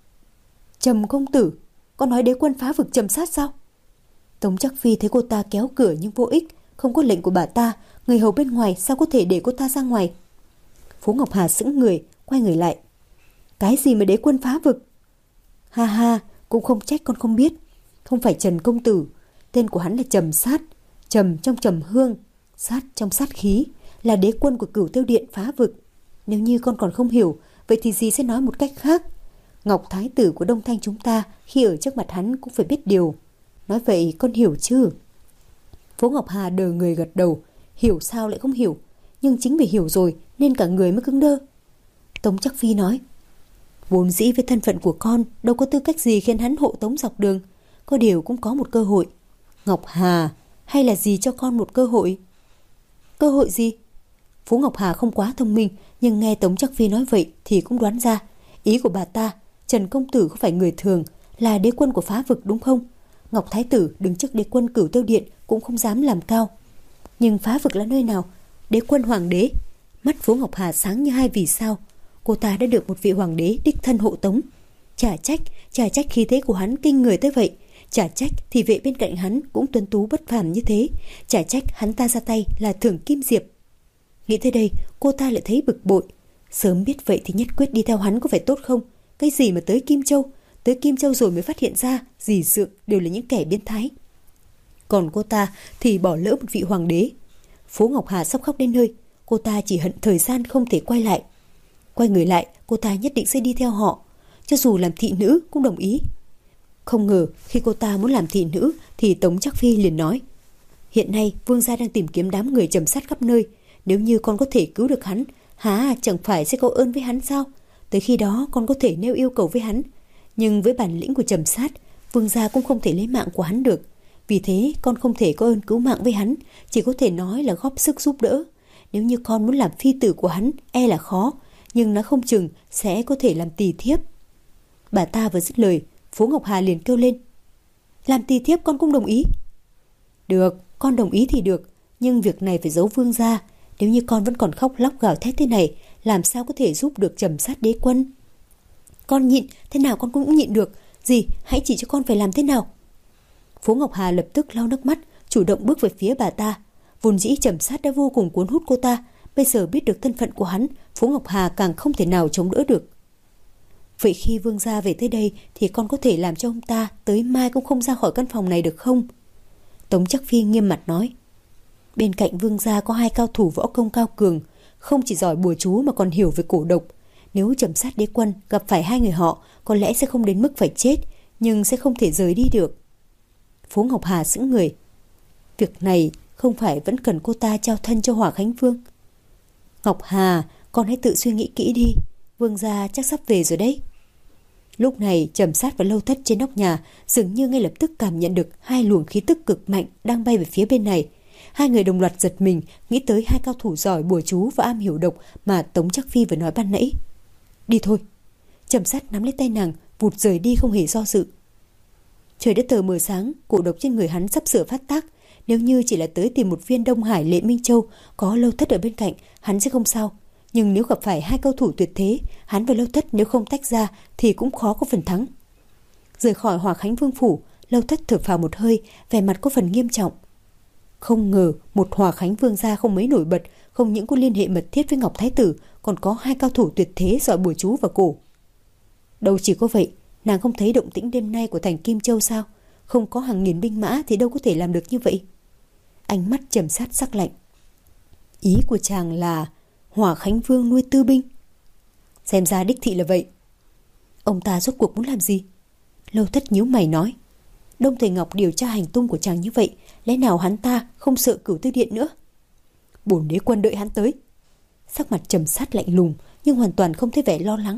Trầm công tử, con nói đế quân phá vực Trầm Sát sao? Tống Chắc Phi thấy cô ta kéo cửa nhưng vô ích, không có lệnh của bà ta, người hầu bên ngoài sao có thể để cô ta ra ngoài? Phố Ngọc Hà sững người, quay người lại. Cái gì mà đế quân phá vực? Ha ha, cũng không trách con không biết. Không phải Trần công tử, tên của hắn là Trầm Sát, trầm trong trầm hương, sát trong sát khí, là đế quân của Cửu Tiêu Điện phá vực. Nếu như con còn không hiểu, vậy thì dì sẽ nói một cách khác. Ngọc Thái tử của Đông Thanh chúng ta khi ở trước mặt hắn cũng phải biết điều. Nói vậy con hiểu chứ? Phố Ngọc Hà đờ người gật đầu. Hiểu sao lại không hiểu? Nhưng chính vì hiểu rồi nên cả người mới cứng đơ. Tống Chắc Phi nói, vốn dĩ với thân phận của con đâu có tư cách gì khiến hắn hộ tống dọc đường. Có điều cũng có một cơ hội. Ngọc Hà, hay là dì cho con một cơ hội? Cơ hội gì? Phú Ngọc Hà không quá thông minh, nhưng nghe Tống Chắc Phi nói vậy thì cũng đoán ra. Ý của bà ta, Trần công tử không phải người thường, là đế quân của phá vực đúng không? Ngọc Thái tử đứng trước đế quân Cửu Tiêu Điện cũng không dám làm cao. Nhưng phá vực là nơi nào? Đế quân hoàng đế. Mắt Phú Ngọc Hà sáng như hai vì sao. Cô ta đã được một vị hoàng đế đích thân hộ tống. Chả trách, chả trách khí thế của hắn kinh người tới vậy. Chả trách thì vệ bên cạnh hắn cũng tuấn tú bất phàm như thế. Chả trách hắn ta ra tay là thưởng kim diệp. Nghĩ tới đây, cô ta lại thấy bực bội. Sớm biết vậy thì nhất quyết đi theo hắn có phải tốt không? Cái gì mà tới Kim Châu? Tới Kim Châu rồi mới phát hiện ra dì dượng đều là những kẻ biến thái. Còn cô ta thì bỏ lỡ một vị hoàng đế. Phố Ngọc Hà sắp khóc đến nơi. Cô ta chỉ hận thời gian không thể quay lại. Quay người lại, cô ta nhất định sẽ đi theo họ. Cho dù làm thị nữ cũng đồng ý. Không ngờ khi cô ta muốn làm thị nữ thì Tống Chắc Phi liền nói, hiện nay vương gia đang tìm kiếm đám người Trầm Sát khắp nơi. Nếu như con có thể cứu được hắn, hả chẳng phải sẽ có ơn với hắn sao? Tới khi đó con có thể nêu yêu cầu với hắn. Nhưng với bản lĩnh của Trầm Sát, vương gia cũng không thể lấy mạng của hắn được. Vì thế con không thể có ơn cứu mạng với hắn, chỉ có thể nói là góp sức giúp đỡ. Nếu như con muốn làm phi tử của hắn, e là khó, nhưng nó không chừng sẽ có thể làm tỳ thiếp. Bà ta vừa dứt lời, Phố Ngọc Hà liền kêu lên, làm tỳ thiếp con cũng đồng ý. Được, con đồng ý thì được, nhưng việc này phải giấu vương gia. Nếu như con vẫn còn khóc lóc gào thét thế này, làm sao có thể giúp được Trầm Sát đế quân? Con nhịn, thế nào con cũng nhịn được. Dì, hãy chỉ cho con phải làm thế nào. Phố Ngọc Hà lập tức lau nước mắt, chủ động bước về phía bà ta. Vốn dĩ Trầm Sát đã vô cùng cuốn hút cô ta, bây giờ biết được thân phận của hắn, Phố Ngọc Hà càng không thể nào chống đỡ được. Vậy khi vương gia về tới đây thì con có thể làm cho ông ta tới mai cũng không ra khỏi căn phòng này được không? Tống Chắc Phi nghiêm mặt nói. Bên cạnh vương gia có hai cao thủ võ công cao cường, không chỉ giỏi bùa chú mà còn hiểu về cổ độc. Nếu Trầm Sát đế quân gặp phải hai người họ, có lẽ sẽ không đến mức phải chết, nhưng sẽ không thể rời đi được. Phố Ngọc Hà sững người. Việc này không phải vẫn cần cô ta trao thân cho Hỏa Khánh Vương? Ngọc Hà, con hãy tự suy nghĩ kỹ đi, vương gia chắc sắp về rồi đấy. Lúc này Trầm Sát và Lâu Thất trên nóc nhà dường như ngay lập tức cảm nhận được hai luồng khí tức cực mạnh đang bay về phía bên này. Hai người đồng loạt giật mình, nghĩ tới hai cao thủ giỏi bùa chú và am hiểu độc mà Tống Chắc Phi vừa nói ban nãy. Đi thôi. Trầm Sát nắm lấy tay nàng, vụt rời đi không hề do dự. Trời đã tờ mờ sáng, cổ độc trên người hắn sắp sửa phát tác. Nếu như chỉ là tới tìm một viên Đông Hải Lệ Minh Châu, có Lâu Thất ở bên cạnh, hắn sẽ không sao. Nhưng nếu gặp phải hai cao thủ tuyệt thế, hắn và Lâu Thất nếu không tách ra thì cũng khó có phần thắng. Rời khỏi Hỏa Khánh Vương phủ, Lâu Thất thở phào một hơi, vẻ mặt có phần nghiêm trọng. Không ngờ một Hỏa Khánh Vương gia không mấy nổi bật, không những có liên hệ mật thiết với Ngọc Thái Tử, còn có hai cao thủ tuyệt thế giỏi bùa chú và cổ. Đâu chỉ có vậy, nàng không thấy động tĩnh đêm nay của thành Kim Châu sao? Không có hàng nghìn binh mã thì đâu có thể làm được như vậy. Ánh mắt Trầm Sát sắc lạnh. Ý của chàng là Hỏa Khánh Vương nuôi tư binh? Xem ra đích thị là vậy. Ông ta rốt cuộc muốn làm gì? Lâu Thất nhíu mày nói. Đông Thầy Ngọc điều tra hành tung của chàng như vậy, lẽ nào hắn ta không sợ Cửu Tư Điện nữa? Bổn đế quân đợi hắn tới. Sắc mặt Trầm Sát lạnh lùng, nhưng hoàn toàn không thấy vẻ lo lắng.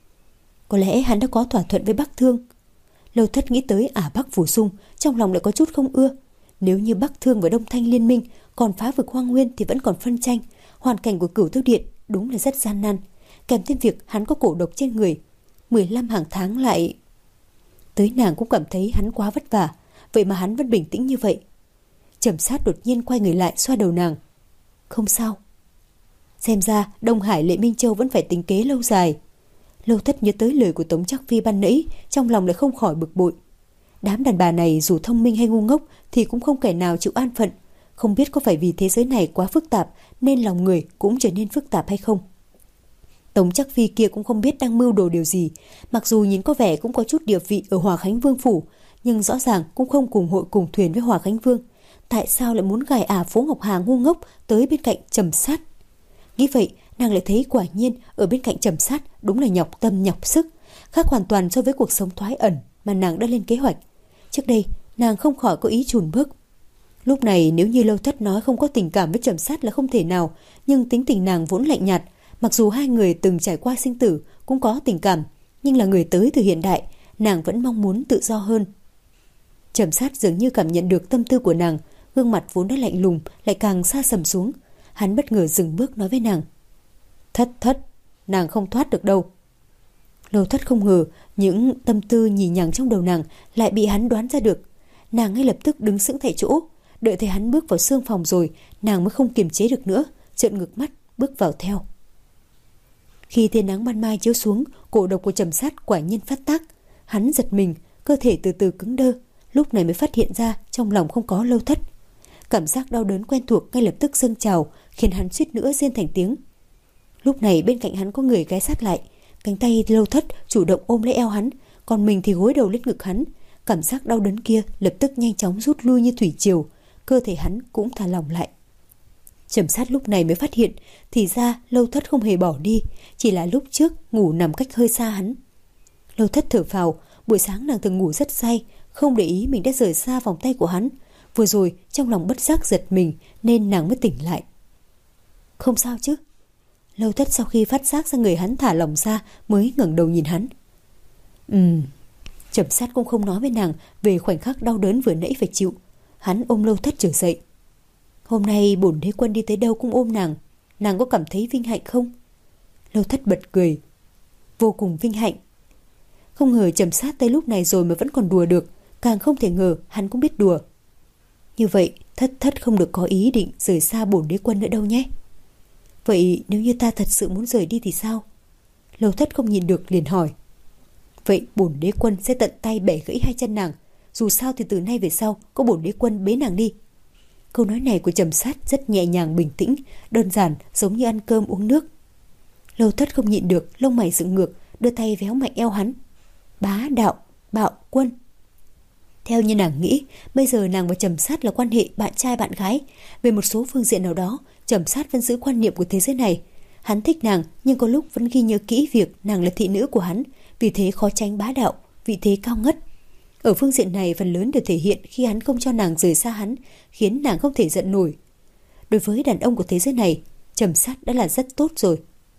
Có lẽ hắn đã có thỏa thuận với Bắc Thương. Lâu Thất nghĩ tới Ả Bắc Phù Sung, trong lòng lại có chút không ưa. Nếu như Bắc Thương và Đông Thanh liên minh, còn phá vực Hoang Nguyên thì vẫn còn phân tranh. Hoàn cảnh của Cửu Tư Điện đúng là rất gian nan, kèm thêm việc hắn có cổ độc trên người, mười lăm hàng tháng lại. Tới nàng cũng cảm thấy hắn quá vất vả, vậy mà hắn vẫn bình tĩnh như vậy. Trầm Sát đột nhiên quay người lại xoa đầu nàng. Không sao. Xem ra Đông Hải Lệ Minh Châu vẫn phải tính kế lâu dài. Lâu Thất nhớ tới lời của Tống Chắc Phi ban nãy, trong lòng lại không khỏi bực bội. Đám đàn bà này dù thông minh hay ngu ngốc thì cũng không kẻ nào chịu an phận. Không biết có phải vì thế giới này quá phức tạp nên lòng người cũng trở nên phức tạp hay không. Tống Chắc Phi kia cũng không biết đang mưu đồ điều gì. Mặc dù nhìn có vẻ cũng có chút địa vị ở Hỏa Khánh Vương phủ, nhưng rõ ràng cũng không cùng hội cùng thuyền với Hỏa Khánh Vương. Tại sao lại muốn gài ả Phố Ngọc Hà ngu ngốc tới bên cạnh Trầm Sát? Nghĩ vậy, nàng lại thấy quả nhiên ở bên cạnh Trầm Sát đúng là nhọc tâm nhọc sức, khác hoàn toàn so với cuộc sống thoái ẩn mà nàng đã lên kế hoạch. Trước đây, nàng không khỏi có ý chùn bước. Lúc này nếu như Lâu Thất nói không có tình cảm với Trầm Sát là không thể nào, nhưng tính tình nàng vốn lạnh nhạt, mặc dù hai người từng trải qua sinh tử cũng có tình cảm, nhưng là người tới từ hiện đại, nàng vẫn mong muốn tự do hơn. Trầm Sát dường như cảm nhận được tâm tư của nàng, gương mặt vốn đã lạnh lùng lại càng xa sầm xuống. Hắn bất ngờ dừng bước nói với nàng. Thất thất, nàng không thoát được đâu. Lâu Thất không ngờ những tâm tư nhì nhằng trong đầu nàng lại bị hắn đoán ra được. Nàng ngay lập tức đứng sững tại chỗ, đợi thấy hắn bước vào xương phòng rồi, nàng mới không kiềm chế được nữa, trợn ngược mắt bước vào theo. Khi tia nắng ban mai chiếu xuống, cổ độc của Trầm Sát quả nhiên phát tác. Hắn giật mình, cơ thể từ từ cứng đơ, lúc này mới phát hiện ra trong lòng không có Lâu Thất. Cảm giác đau đớn quen thuộc ngay lập tức dâng trào, khiến hắn suýt nữa rên thành tiếng. Lúc này bên cạnh hắn có người ghé sát lại, cánh tay Lâu Thất chủ động ôm lấy eo hắn, còn mình thì gối đầu lên ngực hắn. Cảm giác đau đớn kia lập tức nhanh chóng rút lui như thủy triều, cơ thể hắn cũng thả lỏng lại. Trầm Sát lúc này mới phát hiện, thì ra Lâu Thất không hề bỏ đi, chỉ là lúc trước ngủ nằm cách hơi xa hắn. Lâu Thất thở phào, buổi sáng nàng từng ngủ rất say, không để ý mình đã rời xa vòng tay của hắn. Vừa rồi trong lòng bất giác giật mình nên nàng mới tỉnh lại. Không sao chứ? Lâu Thất sau khi phát giác ra người hắn thả lỏng ra mới ngẩng đầu nhìn hắn. Ừm. Trầm Sát cũng không nói với nàng về khoảnh khắc đau đớn vừa nãy phải chịu. Hắn ôm Lâu Thất trở dậy. Hôm nay bổn đế quân đi tới đâu cũng ôm nàng, nàng có cảm thấy vinh hạnh không? Lâu Thất bật cười. Vô cùng vinh hạnh. Không ngờ Trầm Sát tới lúc này rồi mà vẫn còn đùa được, càng không thể ngờ hắn cũng biết đùa. Như vậy Thất Thất không được có ý định rời xa bổn đế quân nữa đâu nhé. Vậy nếu như ta thật sự muốn rời đi thì sao? Lâu Thất không nhìn được liền hỏi. Vậy bổn đế quân sẽ tận tay bẻ gãy hai chân nàng, dù sao thì từ nay về sau có bổn đế quân bế nàng đi. Câu nói này của Trầm Sát rất nhẹ nhàng bình tĩnh, đơn giản giống như ăn cơm uống nước. Lâu Thất không nhịn được, lông mày dựng ngược, đưa tay véo mạnh eo hắn. Bá đạo, bạo quân. Theo như nàng nghĩ, bây giờ nàng và Trầm Sát là quan hệ bạn trai bạn gái. Về một số phương diện nào đó, Trầm Sát vẫn giữ quan niệm của thế giới này. Hắn thích nàng, nhưng có lúc vẫn ghi nhớ kỹ việc nàng là thị nữ của hắn, vì thế khó tránh bá đạo, vị thế cao ngất. Ở phương diện này phần lớn đều thể hiện khi hắn không cho nàng rời xa hắn, khiến nàng không thể giận nổi. Đối với đàn ông của thế giới này, Trầm Sát đã là rất tốt rồi.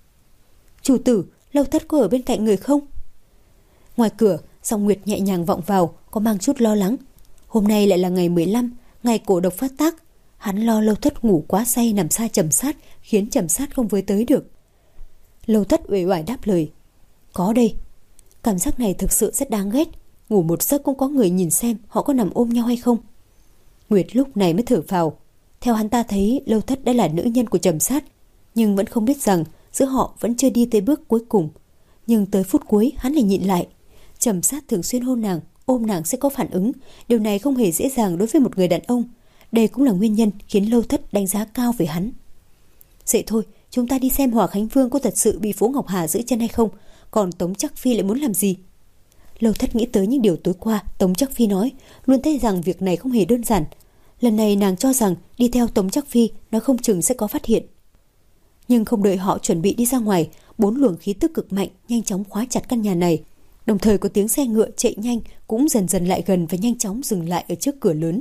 Chủ tử, Lâu Thất có ở bên cạnh người không? Ngoài cửa, giọng Nguyệt nhẹ nhàng vọng vào, có mang chút lo lắng. Hôm nay lại là ngày mười lăm, ngày cổ độc phát tác. Hắn lo Lâu Thất ngủ quá say nằm xa Trầm Sát, khiến Trầm Sát không với tới được. Lâu Thất uể oải đáp lời. Có đây. Cảm giác này thực sự rất đáng ghét. Ngủ một giấc cũng có người nhìn xem họ có nằm ôm nhau hay không. Nguyệt lúc này mới thở phào. Theo hắn ta thấy, Lâu Thất đã là nữ nhân của Trầm Sát, nhưng vẫn không biết rằng giữa họ vẫn chưa đi tới bước cuối cùng. Nhưng tới phút cuối hắn lại nhịn lại. Trầm Sát thường xuyên hôn nàng, ôm nàng sẽ có phản ứng. Điều này không hề dễ dàng đối với một người đàn ông. Đây cũng là nguyên nhân khiến Lâu Thất đánh giá cao về hắn. Vậy thôi, chúng ta đi xem Hòa Khánh Vương có thật sự bị Phố Ngọc Hà giữ chân hay không. Còn Tống Chắc Phi lại muốn làm gì? Lâu Thất nghĩ tới những điều tối qua Tống Chắc Phi nói, luôn thấy rằng việc này không hề đơn giản. Lần này nàng cho rằng đi theo Tống Chắc Phi nó không chừng sẽ có phát hiện. Nhưng không đợi họ chuẩn bị đi ra ngoài, bốn luồng khí tức cực mạnh nhanh chóng khóa chặt căn nhà này. Đồng thời có tiếng xe ngựa chạy nhanh cũng dần dần lại gần và nhanh chóng dừng lại ở trước cửa lớn.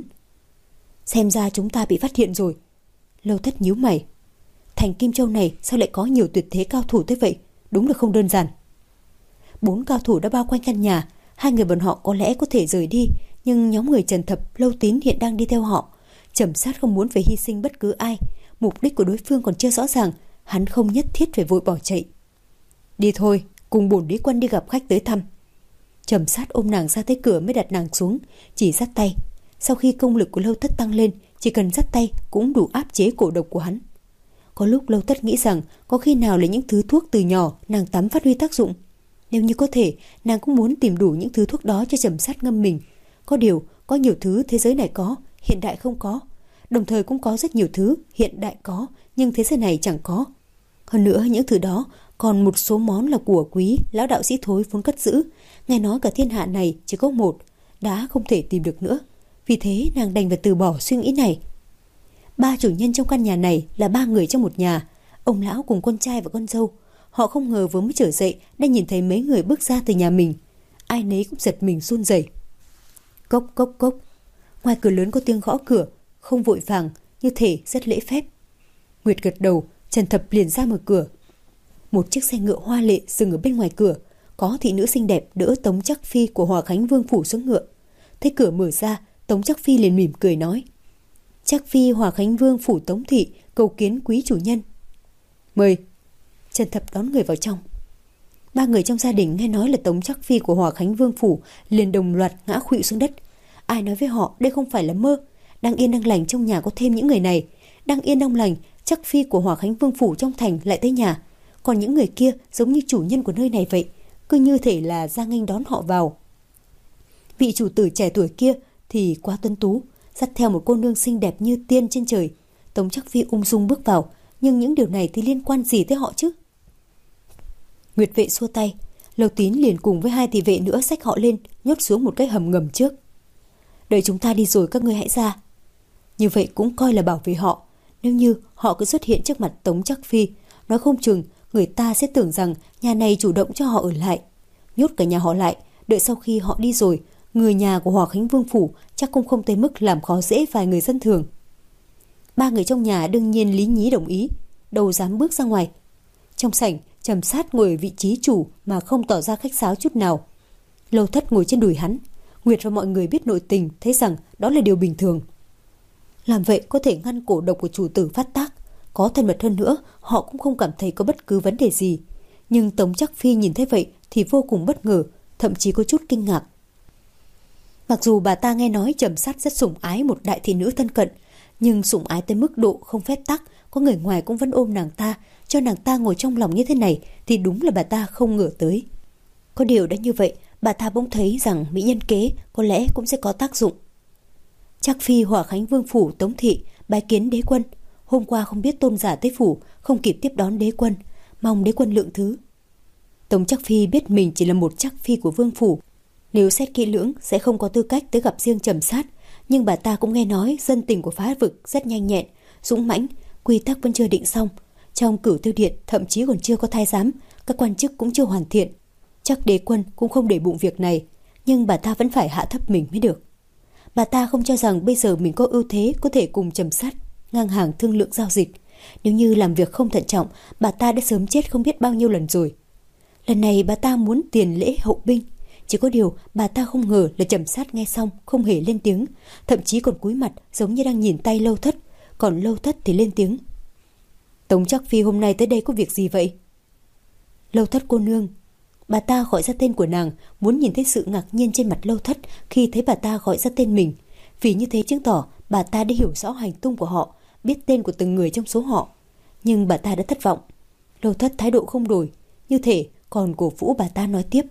Xem ra chúng ta bị phát hiện rồi. Lâu Thất nhíu mày. Thành Kim Châu này sao lại có nhiều tuyệt thế cao thủ thế vậy? Đúng là không đơn giản. Bốn cao thủ đã bao quanh căn nhà. Hai người bọn họ có lẽ có thể rời đi, nhưng nhóm người Trần Thập, Lâu Tín hiện đang đi theo họ. Trầm Sát không muốn phải hy sinh bất cứ ai. Mục đích của đối phương còn chưa rõ ràng, hắn không nhất thiết phải vội bỏ chạy. Đi thôi, cùng bổn đế quân đi gặp khách tới thăm. Trầm Sát ôm nàng ra tới cửa mới đặt nàng xuống, chỉ dắt tay. Sau khi công lực của Lâu Thất tăng lên, chỉ cần dắt tay cũng đủ áp chế cổ độc của hắn. Có lúc Lâu Thất nghĩ rằng có khi nào là những thứ thuốc từ nhỏ nàng tắm phát huy tác dụng. Nếu như có thể, nàng cũng muốn tìm đủ những thứ thuốc đó cho Trầm Sát ngâm mình. Có điều, có nhiều thứ thế giới này có, hiện đại không có. Đồng thời cũng có rất nhiều thứ hiện đại có, nhưng thế giới này chẳng có. Hơn nữa những thứ đó còn một số món là của quý lão đạo sĩ Thối vốn cất giữ. Nghe nói cả thiên hạ này chỉ có một, đã không thể tìm được nữa. Vì thế nàng đành phải từ bỏ suy nghĩ này. Ba chủ nhân trong căn nhà này là ba người trong một nhà, ông lão cùng con trai và con dâu. Họ không ngờ vừa mới trở dậy đã nhìn thấy mấy người bước ra từ nhà mình. Ai nấy cũng giật mình run rẩy. Cốc cốc cốc. Ngoài cửa lớn có tiếng gõ cửa, không vội vàng, như thể rất lễ phép. Nguyệt gật đầu, Trần Thập liền ra mở cửa. Một chiếc xe ngựa hoa lệ dừng ở bên ngoài cửa, có thị nữ xinh đẹp đỡ Tống Chắc Phi của Hòa Khánh Vương phủ xuống ngựa. Thấy cửa mở ra, Tống Chắc Phi liền mỉm cười nói: Chắc Phi Hòa Khánh Vương phủ Tống thị cầu kiến quý chủ nhân. Mời. Trần Thập đón người vào trong. Ba người trong gia đình nghe nói là Tống Chắc Phi của Hòa Khánh Vương phủ liền đồng loạt ngã khuỵu xuống đất. Ai nói với họ đây không phải là mơ. Đang yên đang lành trong nhà có thêm những người này. Đang yên đang lành, Chắc Phi của Hòa Khánh Vương phủ trong thành lại tới nhà. Còn những người kia giống như chủ nhân của nơi này vậy, cứ như thể là ra nghênh đón họ vào. Vị chủ tử trẻ tuổi kia thì quá tuấn tú, dắt theo một cô nương xinh đẹp như tiên trên trời. Tống Chắc Phi ung dung bước vào, nhưng những điều này thì liên quan gì tới họ chứ? Nguyệt vệ xua tay, Lâu Tín liền cùng với hai thị vệ nữa xách họ lên, nhốt xuống một cái hầm ngầm trước. Đợi chúng ta đi rồi các ngươi hãy ra. Như vậy cũng coi là bảo vệ họ. Nếu như họ cứ xuất hiện trước mặt Tống Chắc Phi, nói không chừng người ta sẽ tưởng rằng nhà này chủ động cho họ ở lại. Nhốt cả nhà họ lại, đợi sau khi họ đi rồi, người nhà của Hòa Khánh Vương phủ chắc cũng không tới mức làm khó dễ vài người dân thường. Ba người trong nhà đương nhiên lý nhí đồng ý, đâu dám bước ra ngoài. Trong sảnh, Trầm Sát ngồi ở vị trí chủ mà không tỏ ra khách sáo chút nào. Lâu Thất ngồi trên đùi hắn. Nguyệt và mọi người biết nội tình thấy rằng đó là điều bình thường. Làm vậy có thể ngăn cổ độc của chủ tử phát tác. Có thân mật hơn nữa, họ cũng không cảm thấy có bất cứ vấn đề gì. Nhưng Tống Chắc Phi nhìn thấy vậy thì vô cùng bất ngờ, thậm chí có chút kinh ngạc. Mặc dù bà ta nghe nói Trầm Sát rất sủng ái một đại thị nữ thân cận, nhưng sủng ái tới mức độ không phép tắc, có người ngoài cũng vẫn ôm nàng ta, cho nàng ta ngồi trong lòng như thế này thì đúng là bà ta không ngờ tới. Có điều đã như vậy, bà ta bỗng thấy rằng mỹ nhân kế có lẽ cũng sẽ có tác dụng. Chắc Phi Hòa Khánh Vương phủ Tống thị bái kiến đế quân. Hôm qua không biết tôn giả tới phủ, không kịp tiếp đón đế quân, mong đế quân lượng thứ. Tống Trác Phi biết mình chỉ là một Trác Phi của vương phủ, nếu xét kỹ lưỡng sẽ không có tư cách tới gặp riêng Trầm Sát. Nhưng bà ta cũng nghe nói dân tình của phá vực rất nhanh nhẹn, dũng mãnh, quy tắc vẫn chưa định xong. Trong Cửu Tiêu Điện thậm chí còn chưa có thái giám, các quan chức cũng chưa hoàn thiện. Chắc đế quân cũng không để bụng việc này, nhưng bà ta vẫn phải hạ thấp mình mới được. Bà ta không cho rằng bây giờ mình có ưu thế có thể cùng Trầm Sát ngang hàng thương lượng giao dịch. Nếu như làm việc không thận trọng, bà ta đã sớm chết không biết bao nhiêu lần rồi. Lần này bà ta muốn tiền lễ hậu binh. Chỉ có điều bà ta không ngờ là Trầm Sát nghe xong không hề lên tiếng, thậm chí còn cúi mặt giống như đang nhìn tay Lâu Thất. Còn Lâu Thất thì lên tiếng: Tống Trác Phi hôm nay tới đây có việc gì vậy? Lâu Thất cô nương. Bà ta gọi ra tên của nàng, muốn nhìn thấy sự ngạc nhiên trên mặt Lâu Thất khi thấy bà ta gọi ra tên mình. Vì như thế chứng tỏ bà ta đã hiểu rõ hành tung của họ, biết tên của từng người trong số họ. Nhưng bà ta đã thất vọng. Lâu Thất thái độ không đổi, như thể còn cổ vũ bà ta nói tiếp: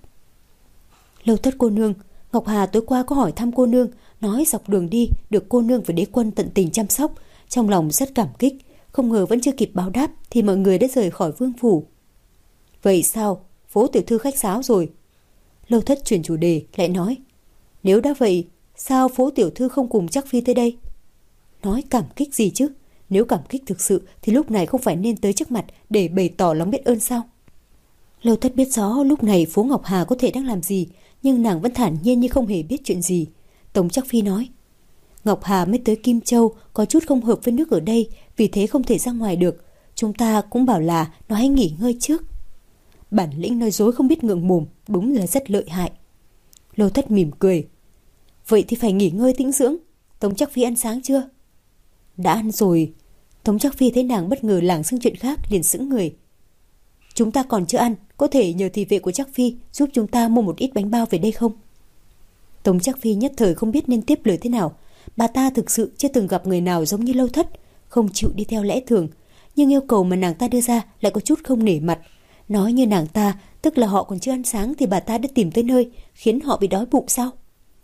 Lâu Thất cô nương, Ngọc Hà tối qua có hỏi thăm cô nương, nói dọc đường đi được cô nương và đế quân tận tình chăm sóc, trong lòng rất cảm kích. Không ngờ vẫn chưa kịp báo đáp thì mọi người đã rời khỏi vương phủ. Vậy sao? Phố tiểu thư khách sáo rồi. Lâu Thất chuyển chủ đề lại nói: Nếu đã vậy, sao phố tiểu thư không cùng Trác Phi tới đây? Nói cảm kích gì chứ? Nếu cảm kích thực sự thì lúc này không phải nên tới trước mặt để bày tỏ lòng biết ơn sao? Lâu Thất biết rõ lúc này phố Ngọc Hà có thể đang làm gì, nhưng nàng vẫn thản nhiên như không hề biết chuyện gì. Tống Trác Phi nói: Ngọc Hà mới tới Kim Châu, có chút không hợp với nước ở đây, vì thế không thể ra ngoài được. Chúng ta cũng bảo là nó hãy nghỉ ngơi trước. Bản lĩnh nói dối không biết ngượng mồm, đúng là rất lợi hại. Lâu Thất mỉm cười: Vậy thì phải nghỉ ngơi tĩnh dưỡng. Tống Trác Phi ăn sáng chưa? Đã ăn rồi. Tống Trác Phi thấy nàng bất ngờ lảng sang chuyện khác liền sững người. Chúng ta còn chưa ăn, có thể nhờ thị vệ của Trác Phi giúp chúng ta mua một ít bánh bao về đây không? Tống Trác Phi nhất thời không biết nên tiếp lời thế nào. Bà ta thực sự chưa từng gặp người nào giống như Lâu Thất, không chịu đi theo lẽ thường, nhưng yêu cầu mà nàng ta đưa ra lại có chút không nể mặt. Nói như nàng ta, tức là họ còn chưa ăn sáng thì bà ta đã tìm tới nơi, khiến họ bị đói bụng sao?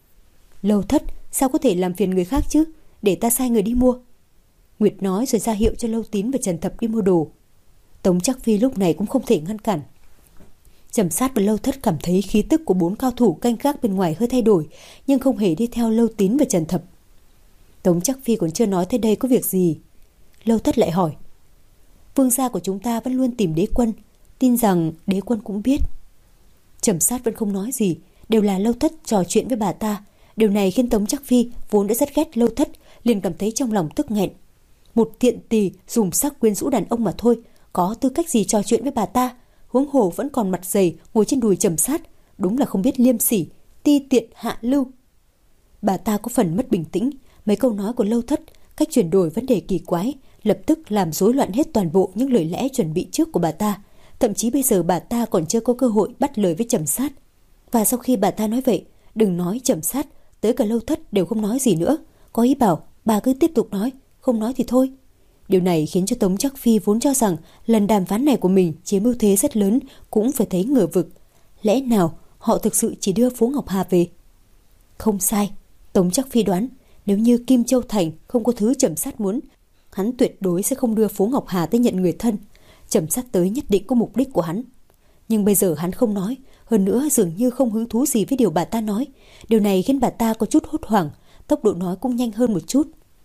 Lâu Thất, sao có thể làm phiền người khác chứ? Để ta sai người đi mua. Nguyệt nói rồi ra hiệu cho Lâu Tín và Trần Thập đi mua đồ. Tống Trác Phi lúc này cũng không thể ngăn cản. Trầm Sát và Lâu Thất cảm thấy khí tức của bốn cao thủ canh gác bên ngoài hơi thay đổi, nhưng không hề đi theo Lâu Tín và Trần Thập. Tống Trác Phi còn chưa nói tới đây có việc gì. Lâu Thất lại hỏi: Vương gia của chúng ta vẫn luôn tìm đế quân, tin rằng đế quân cũng biết. Trầm Sát vẫn không nói gì, đều là Lâu Thất trò chuyện với bà ta. Điều này khiến Tống Trác Phi vốn đã rất ghét Lâu Thất, liền cảm thấy trong lòng tức nghẹn. Một tiện tỳ dùng sắc quyến rũ đàn ông mà thôi, có tư cách gì trò chuyện với bà ta? Huống hồ vẫn còn mặt dày ngồi trên đùi Trầm Sát, đúng là không biết liêm sỉ, ti tiện hạ lưu. Bà ta có phần mất bình tĩnh, mấy câu nói của Lâu Thất, cách chuyển đổi vấn đề kỳ quái, lập tức làm rối loạn hết toàn bộ những lời lẽ chuẩn bị trước của bà ta. Thậm chí bây giờ bà ta còn chưa có cơ hội bắt lời với Trầm Sát. Và sau khi bà ta nói vậy, đừng nói Trầm Sát, tới cả Lâu Thất đều không nói gì nữa, có ý bảo bà cứ tiếp tục nói, không nói thì thôi. Điều này khiến cho Tống Trác Phi vốn cho rằng lần đàm phán này của mình chiếm ưu thế rất lớn cũng phải thấy ngờ vực. Lẽ nào họ thực sự chỉ đưa phố Ngọc Hà về? Không sai, Tống Trác Phi đoán nếu như Kim Châu Thành không có thứ Trầm Sát muốn, hắn tuyệt đối sẽ không đưa phố Ngọc Hà tới nhận người thân. Trầm Sát tới nhất định có mục đích của hắn. Nhưng bây giờ hắn không nói, hơn nữa dường như không hứng thú gì với điều bà ta nói. Điều này khiến bà ta có chút hốt hoảng, tốc độ nói cũng nhanh hơn một chút.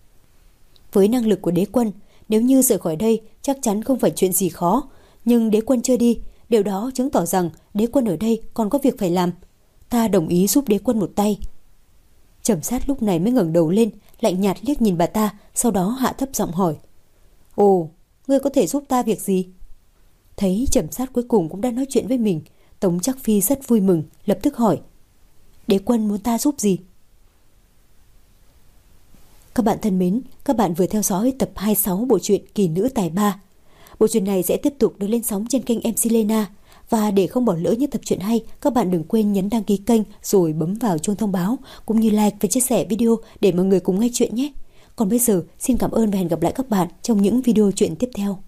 Với năng lực của đế quân, nếu như rời khỏi đây chắc chắn không phải chuyện gì khó. Nhưng đế quân chưa đi, điều đó chứng tỏ rằng đế quân ở đây còn có việc phải làm. Ta đồng ý giúp đế quân một tay. Trầm Sát lúc này mới ngẩng đầu lên, lạnh nhạt liếc nhìn bà ta, sau đó hạ thấp giọng hỏi: Ồ, ngươi có thể giúp ta việc gì? Thấy Trầm Sát cuối cùng cũng đã nói chuyện với mình, Tống Trác Phi rất vui mừng, lập tức hỏi: Đế quân muốn ta giúp gì? Các bạn thân mến, các bạn vừa theo dõi tập hai mươi sáu bộ truyện Kỳ Nữ Tài Ba. Bộ truyện này sẽ tiếp tục được lên sóng trên kênh em xê Lena. Và để không bỏ lỡ những tập truyện hay, các bạn đừng quên nhấn đăng ký kênh rồi bấm vào chuông thông báo, cũng như like và chia sẻ video để mọi người cùng nghe chuyện nhé. Còn bây giờ, xin cảm ơn và hẹn gặp lại các bạn trong những video truyện tiếp theo.